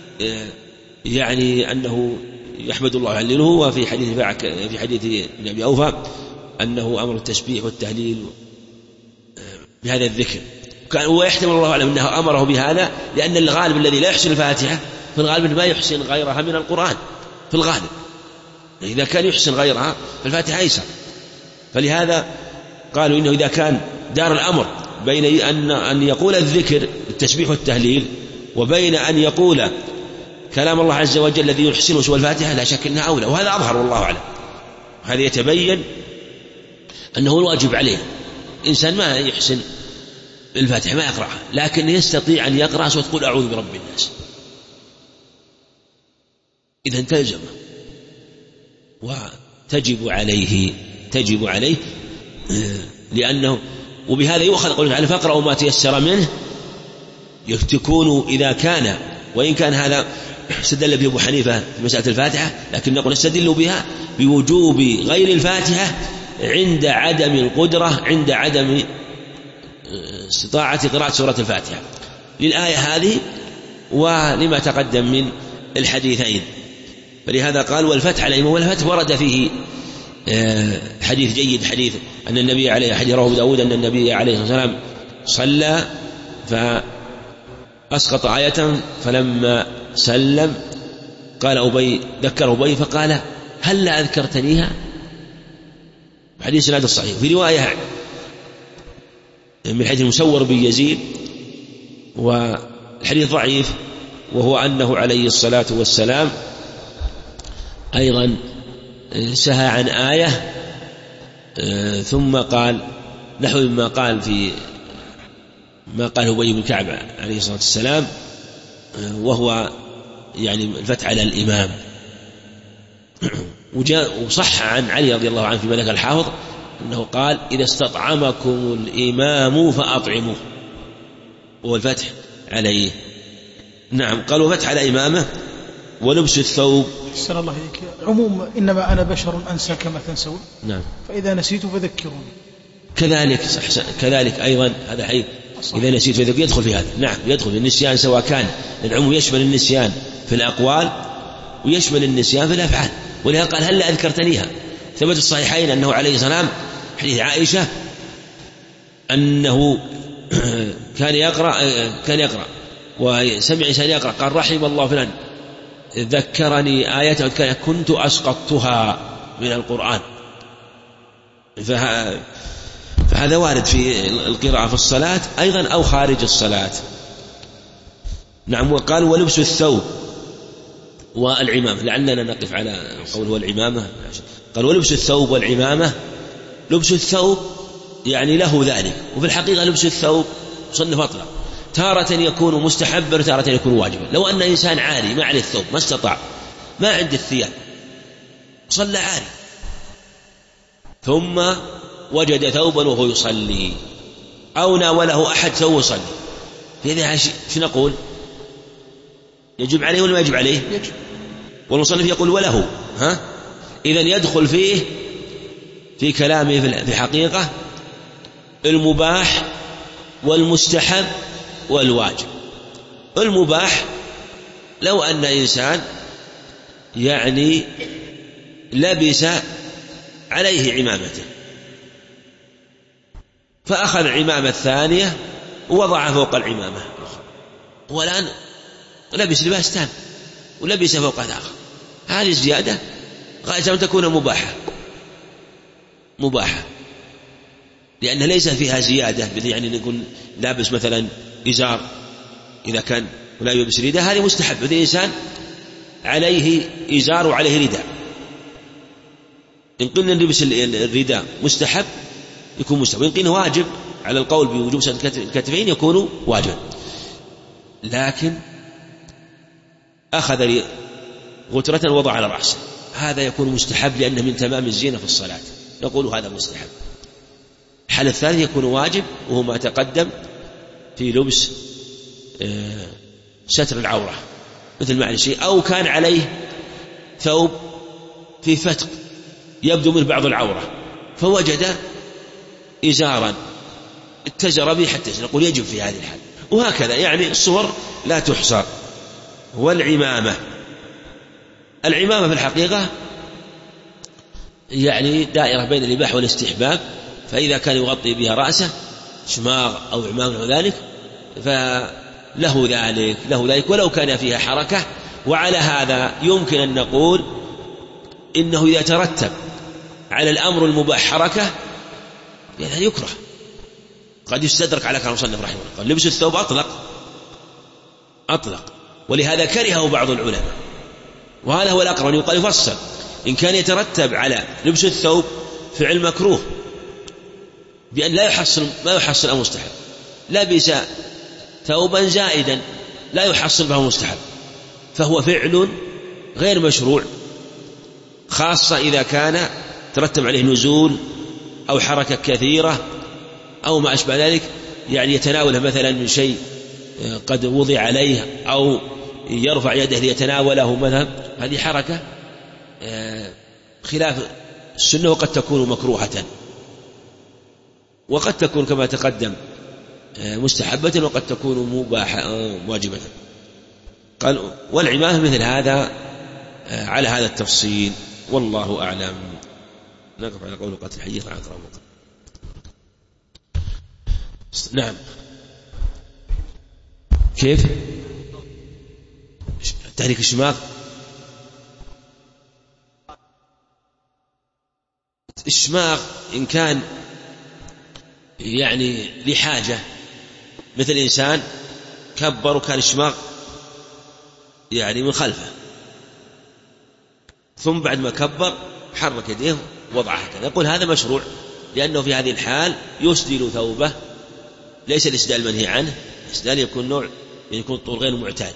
يعني أنه يحمد الله ويهلله. وفي حديث رفاعة في حديث ابن أبي أوفى أنه أمر التسبيح والتهليل بهذا الذكر، ويحتمل الله أعلم أنه أمره بهذا لأن الغالب الذي لا يحسن الفاتحة فالغالب ما يحسن غيرها من القرآن في الغالب. إذا كان يحسن غيرها فالفاتحة أيسر، فلهذا قالوا إنه إذا كان دار الأمر بين أن يقول الذكر التسبيح والتهليل وبين أن يقول كلام الله عز وجل الذي يحسنه سوى الفاتحة لا شك أنها أولى، وهذا أظهر والله أعلم. هذا يتبين أنه الواجب عليه. إنسان ما يحسن الفاتحة ما يقرأها لكن يستطيع أن يقرأ وتقول أعوذ برب الناس، إذن تلزم وتجب عليه لأنه وبهذا يؤخذ قوله تعالى فاقرأوا ما تيسر منه. تكون إذا كان وإن كان هذا استدل به أبو حنيفة في مسألة الفاتحة، لكن نقول نستدل بها بوجوب غير الفاتحة عند عدم القدرة عند عدم استطاعة قراءة سورة الفاتحة للآية هذه ولما تقدم من الحديثين. فلهذا قال والفتح على الإمام. والفتح ورد فيه حديث جيد، حديث أن النبي عليه حديث رواه داود أن النبي عليه الصلاة والسلام صلى فأسقط آية فلما سلم قال أبي ذكر أبي فقال هل أذكرتنيها؟ حديث سناد الصحيح. في رواية من حديث المسور بن يزيد والحديث ضعيف، وهو أنه عليه الصلاة والسلام أيضا سهى عن آية ثم قال نحو ما قال في ما قاله أبي بن كعب عليه الصلاة والسلام، وهو يعني الفتح على الإمام. وصح عن علي رضي الله عنه في ملك الحافظ أنه قال إذا استطعمكم الإمام فأطعموه، وهو الفتح عليه. نعم قال وفتح على إمامه ولبس الثوب. أحسن الله إليك. عموم إنما أنا بشر أنسى كما تنسون. نعم. فإذا نسيت فذكروني. كذلك أيضا هذا حي إذا نسيت فذكر يدخل في هذا. نعم يدخل في النسيان، سواء كان العموم يشمل النسيان في الأقوال ويشمل النسيان في الأفعال. ولهذا قال هل أذكرتنيها. ثبت الصحيحين أنه عليه السلام حديث عائشة أنه كان يقرأ وسمع إنسان يقرأ قال رحم الله فلان ذكرني آية كنت أسقطتها من القرآن. فهذا وارد في القراءة في الصلاة أيضا أو خارج الصلاة. نعم. وقال ولبس الثوب والعمامة، لعلنا نقف على قوله والعمامة. قال ولبس الثوب والعمامة. لبس الثوب يعني له ذلك، وفي الحقيقة لبس الثوب صنف أطلق، تارة يكون مستحبا وتارة يكون واجبا. لو أن إنسان عاري ما عليه الثوب ما استطاع ما عنده الثياب صلى عاري ثم وجد ثوبا وهو يصلي أو ناوله أحد فهو يصلي، فإذا شو نقول؟ يجب عليه ولا ما يجب عليه؟ يجب. والمصنف يقول وله، إذن يدخل فيه في كلامه في الحقيقة المباح والمستحب والواجب. المباح لو أن إنسان يعني لبس عليه عمامته فأخذ العمامة الثانية ووضعها فوق العمامة الأخرى، والآن لبس لباس تام ولبس فوق الآخر، هذه الزيادة غاية أن تكون مباحة لأن ليس فيها زيادة، يعني نقول لابس مثلا إزار إذا كان ولا يلبس رداء هذه مستحب. إذا إنسان عليه إزار وعليه رداء، إن قلنا لبس الرداء مستحب يكون مستحب، وإن قلنا واجب على القول بوجوب الكتفين يكون واجبا. لكن أخذ غترة وضع على رأسه هذا يكون مستحب لأنه من تمام الزينة في الصلاة، نقول هذا مستحب. الحالة الثانية يكون واجب وهو ما تقدم في لبس ستر العورة مثل ما شيء، أو كان عليه ثوب في فتق يبدو منه بعض العورة فوجد إزارا اتجر به حتى نقول يجب في هذه الحال. وهكذا يعني الصور لا تحصر. والعمامة في الحقيقة يعني دائرة بين الإباحة والاستحباب، فإذا كان يغطي بها رأسه شماغ أو عمامة ذلك فله ذلك ولو كان فيها حركة. وعلى هذا يمكن أن نقول إنه إذا ترتب على الأمر المباح حركة يعني يكره، قد يستدرك على كلام المصنف رحمه الله. لبس الثوب أطلق ولهذا كرهه بعض العلماء، وهذا هو الأقرب. يقال يفصل إن كان يترتب على لبس الثوب فعل مكروه بأن لا يحصل المستحب، لبس ثوبا زائدا لا يحصل به المستحب فهو فعل غير مشروع، خاصة إذا كان ترتب عليه نزول أو حركة كثيرة أو ما أشبه ذلك، يعني يتناوله مثلا من شيء قد وضع عليه أو يرفع يده ليتناوله مثلا، هذه حركة خلاف السنة وقد تكون مكروهة وقد تكون كما تقدم مستحبة وقد تكون مباحة واجبة. قال والعمامة مثل هذا على هذا التفصيل والله أعلم. نقف على قول قتل الحديث عن أكرم. نعم كيف تحريك الشماغ؟ الشماغ إن كان يعني لحاجة، مثل إنسان كبر وكان الشماغ يعني من خلفه ثم بعد ما كبر حرك يديه وضعها هكذا، يقول هذا مشروع لأنه في هذه الحال يسدل ثوبه، ليس الإسدال منهي عنه، الإسدال يكون نوع يكون طول غير معتاد،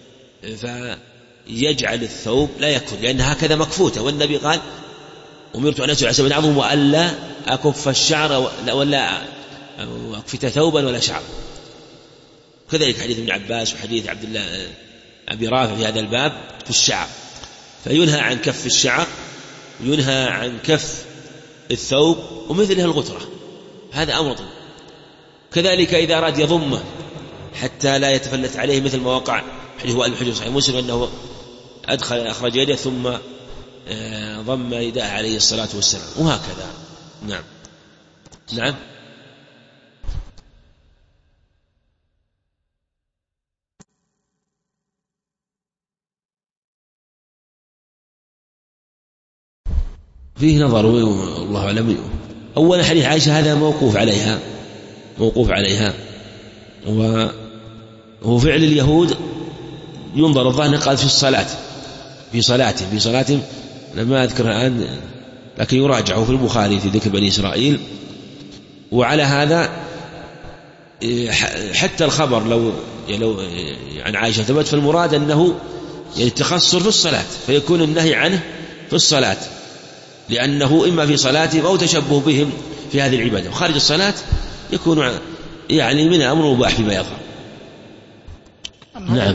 فيجعل الثوب لا يكفر لأن هكذا مكفوته. والنبي قال أمرت أن أسجد على سبيل العظم وألا أكف الشعر ولا أكفت ثوبا ولا شعر. كذلك حديث ابن عباس وحديث عبد الله أبي رافع في هذا الباب في الشعر، فينهى عن كف الشعر وينهى عن كف الثوب ومثلها الغترة، هذا أمر طبعا. كذلك إذا أراد يضمه حتى لا يتفلت عليه مثل ما وقع حديث وائل بن حجر صحيح مسلم أنه أخرج يده ثم ضم يداه عليه الصلاة والسلام وهكذا. نعم فيه نظر والله أعلم. أولا حديث عائشة هذا موقوف عليها وهو فعل اليهود ينظر الظاهر قال في صلاتهم لما أذكر الآن لكن يراجعه في البخاري في ذكر بني إسرائيل. وعلى هذا حتى الخبر لو عن عائشة ثبت فالمراد أنه يعني التخصر في الصلاة فيكون النهي عنه في الصلاة لأنه إما في صلاتهم أو تشبه بهم في هذه العبادة، وخارج الصلاة يكون يعني من الأمر مباح فيما يقع. نعم.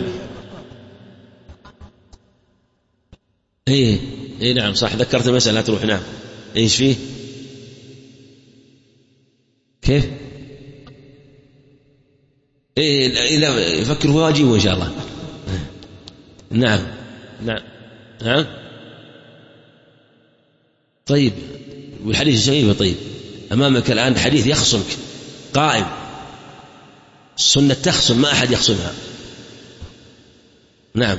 إيه نعم صح، ذكرت المسألة تروح. نعم إيش فيه؟ كيف؟ إذا يفكر هو واجبه إن شاء الله. نعم نعم نعم. طيب والحديث شيء. طيب أمامك الآن حديث يخصمك قائم، السنة تخصم ما أحد يخصمها. نعم.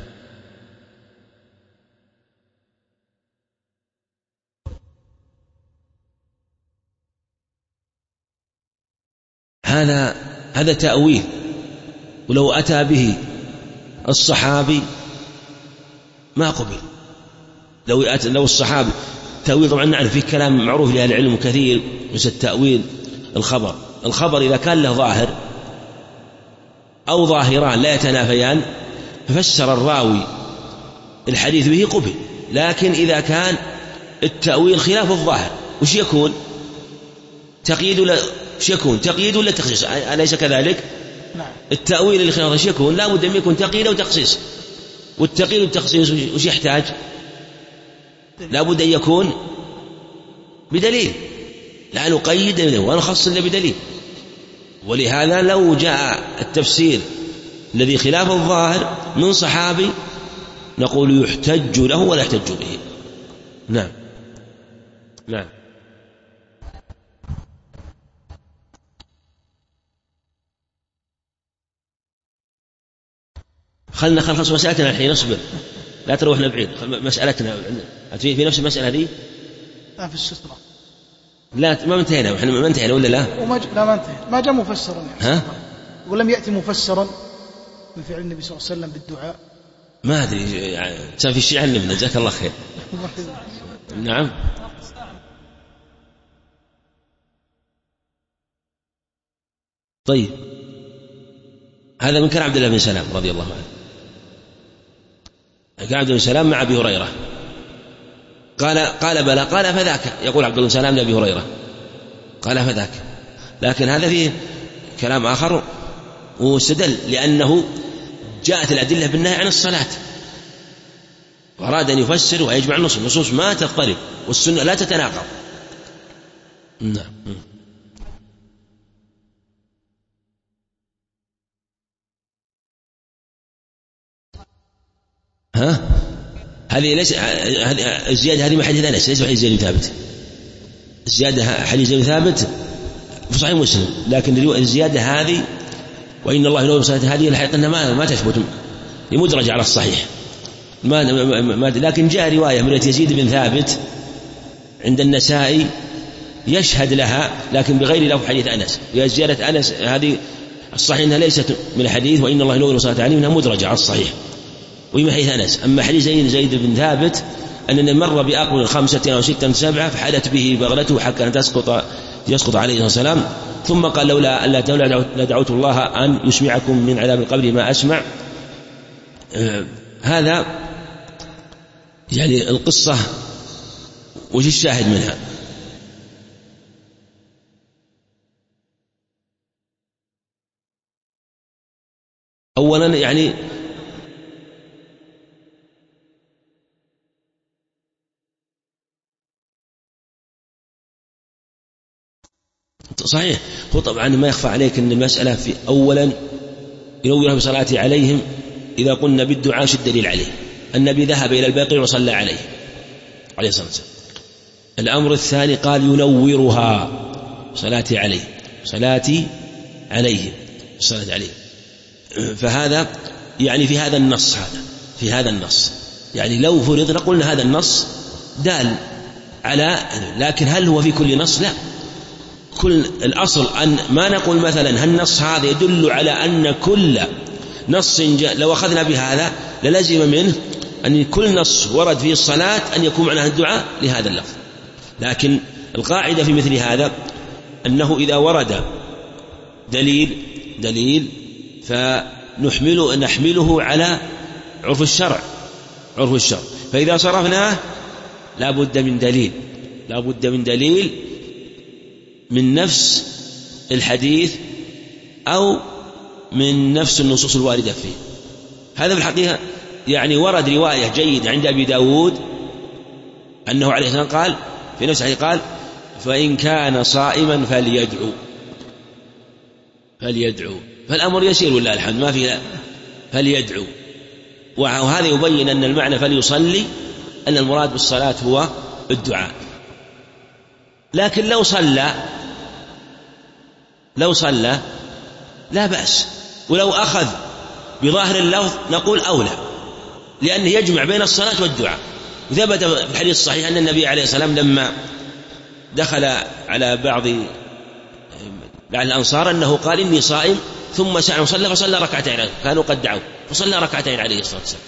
هذا تأويل، ولو أتى به الصحابي ما قبل. لو الصحابي تأويل، طبعا نعرف فيه كلام معروف لأهل العلم كثير، مثل تأويل الخبر إذا كان له ظاهر أو ظاهران لا يتنافيان ففسر الراوي الحديث به قبل. لكن إذا كان التأويل خلاف الظاهر وش يكون؟ تقييد ولا تخصيص؟ أليس كذلك؟ التأويل اللي خلاف وش يكون؟ لا بد أن يكون تقييد أو تخصيص. والتقييد والتخصيص وش يحتاج؟ لا بد أن يكون بدليل، لا نقيد ونخصص إلا بدليل. ولهذا لو جاء التفسير الذي خلاف الظاهر من صحابي نقول يحتج له ولا يحتج به. نعم نعم. خلنا نخلص مسألتنا الحين، نصبر لا تروحنا بعيد. مسألتنا في نفس المسألة هذه في السترة. لا ما انتهينا، احنا ما انتهينا ولا لا؟ لا ما انتهينا، ما جاء مفسرا يعني. ولم يأتي مفسرا من فعل النبي صلى الله عليه وسلم بالدعاء. ما أدري يعني كان في الشيء علمنا، جزاك الله خير. نعم. طيب هذا من كلام عبد الله بن سلام رضي الله عنه. كان عبد الله بن سلام مع أبي هريرة، قال بلى، قال فذاك. يقول عبد الله بن سلام لأبي هريرة قال فذاك. لكن هذا فيه كلام آخر واستدل، لأنه جاءت الأدلة بالنهي عن الصلاة، وأراد أن يفسر ويجمع النصوص ما تضطرب والسنة لا تتناقض. نعم. هذه ليس الزيادة هذه من حديث أنس، ليس حديث زيد بن ثابت. الزيادة حديث زيد بن ثابت في صحيح مسلم، لكن الزيادة هذه وإن الله ينور صلاة هذه الحقيقة أنها ما تثبت، هي مدرجة على الصحيح. لكن جاء رواية من يزيد بن ثابت عند النسائي يشهد لها لكن بغير لفظ حديث أنس. وهي زيادة أنس هذه الصحيح أنها ليست من الحديث وإن الله ينور صلاة عليه، أنها مدرجة على الصحيح وهي حديث أنس. أما حديث زيد بن ثابت أننا مر بأقوال 5 أو 6 أو 7 فحدت به بغلته حتى أن يسقط عليه السلام، ثم قال لولا لدعوت الله أن يسمعكم من عذاب القبر ما أسمع. هذا يعني القصة وش الشاهد منها؟ أولا يعني صحيح. هو طبعا ما يخفى عليك أن المسألة في أولا ينوره بصلاة عليهم. إذا قلنا بالدعاء شد دليل عليه، النبي ذهب إلى البقيع وصلى عليه الصلاة والسلام. الأمر الثاني قال ينورها صلاتي عليه. فهذا يعني في هذا النص يعني لو فرضنا قلنا هذا النص دال على، لكن هل هو في كل نص؟ لا. كل الأصل أن ما نقول مثلا هالنص هذا يدل على أن كل نص لو أخذنا بهذا للزم منه أن كل نص ورد فيه الصلاة أن يكون معناه الدعاء لهذا اللفظ. لكن القاعدة في مثل هذا أنه إذا ورد دليل فنحمله على عرف الشرع. فإذا صرفناه لا بد من دليل من نفس الحديث أو من نفس النصوص الواردة فيه. هذا في الحقيقة يعني ورد رواية جيدة عند أبي داود أنه عليه السلام قال في نفس الحديث قال فإن كان صائما فليدعو فالأمر يسير ولله الحمد ما فيه فليدعو. وهذا يبين أن المعنى فليصلي أن المراد بالصلاة هو الدعاء. لكن لو صلى لا بأس، ولو أخذ بظاهر اللفظ نقول أولى، لأنه يجمع بين الصلاة والدعاء. وثبت في الحديث الصحيح أن النبي عليه السلام لما دخل على بعض الأنصار أنه قال إني صائم، ثم سعى وصلى فصلى ركعتين، كانوا قد دعوا فصلى ركعتين عليه الصلاة والسلام.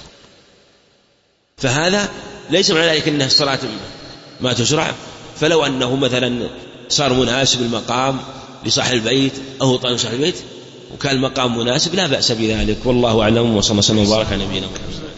فهذا ليس معنى ذلك أن الصلاة ما تشرع. فلو أنه مثلا صار مناسب المقام لصاحب البيت أو طالب صاحب البيت وكان المقام مناسب لا بأس بذلك، والله أعلم. وصلى الله وسلم وبارك على نبينا محمد.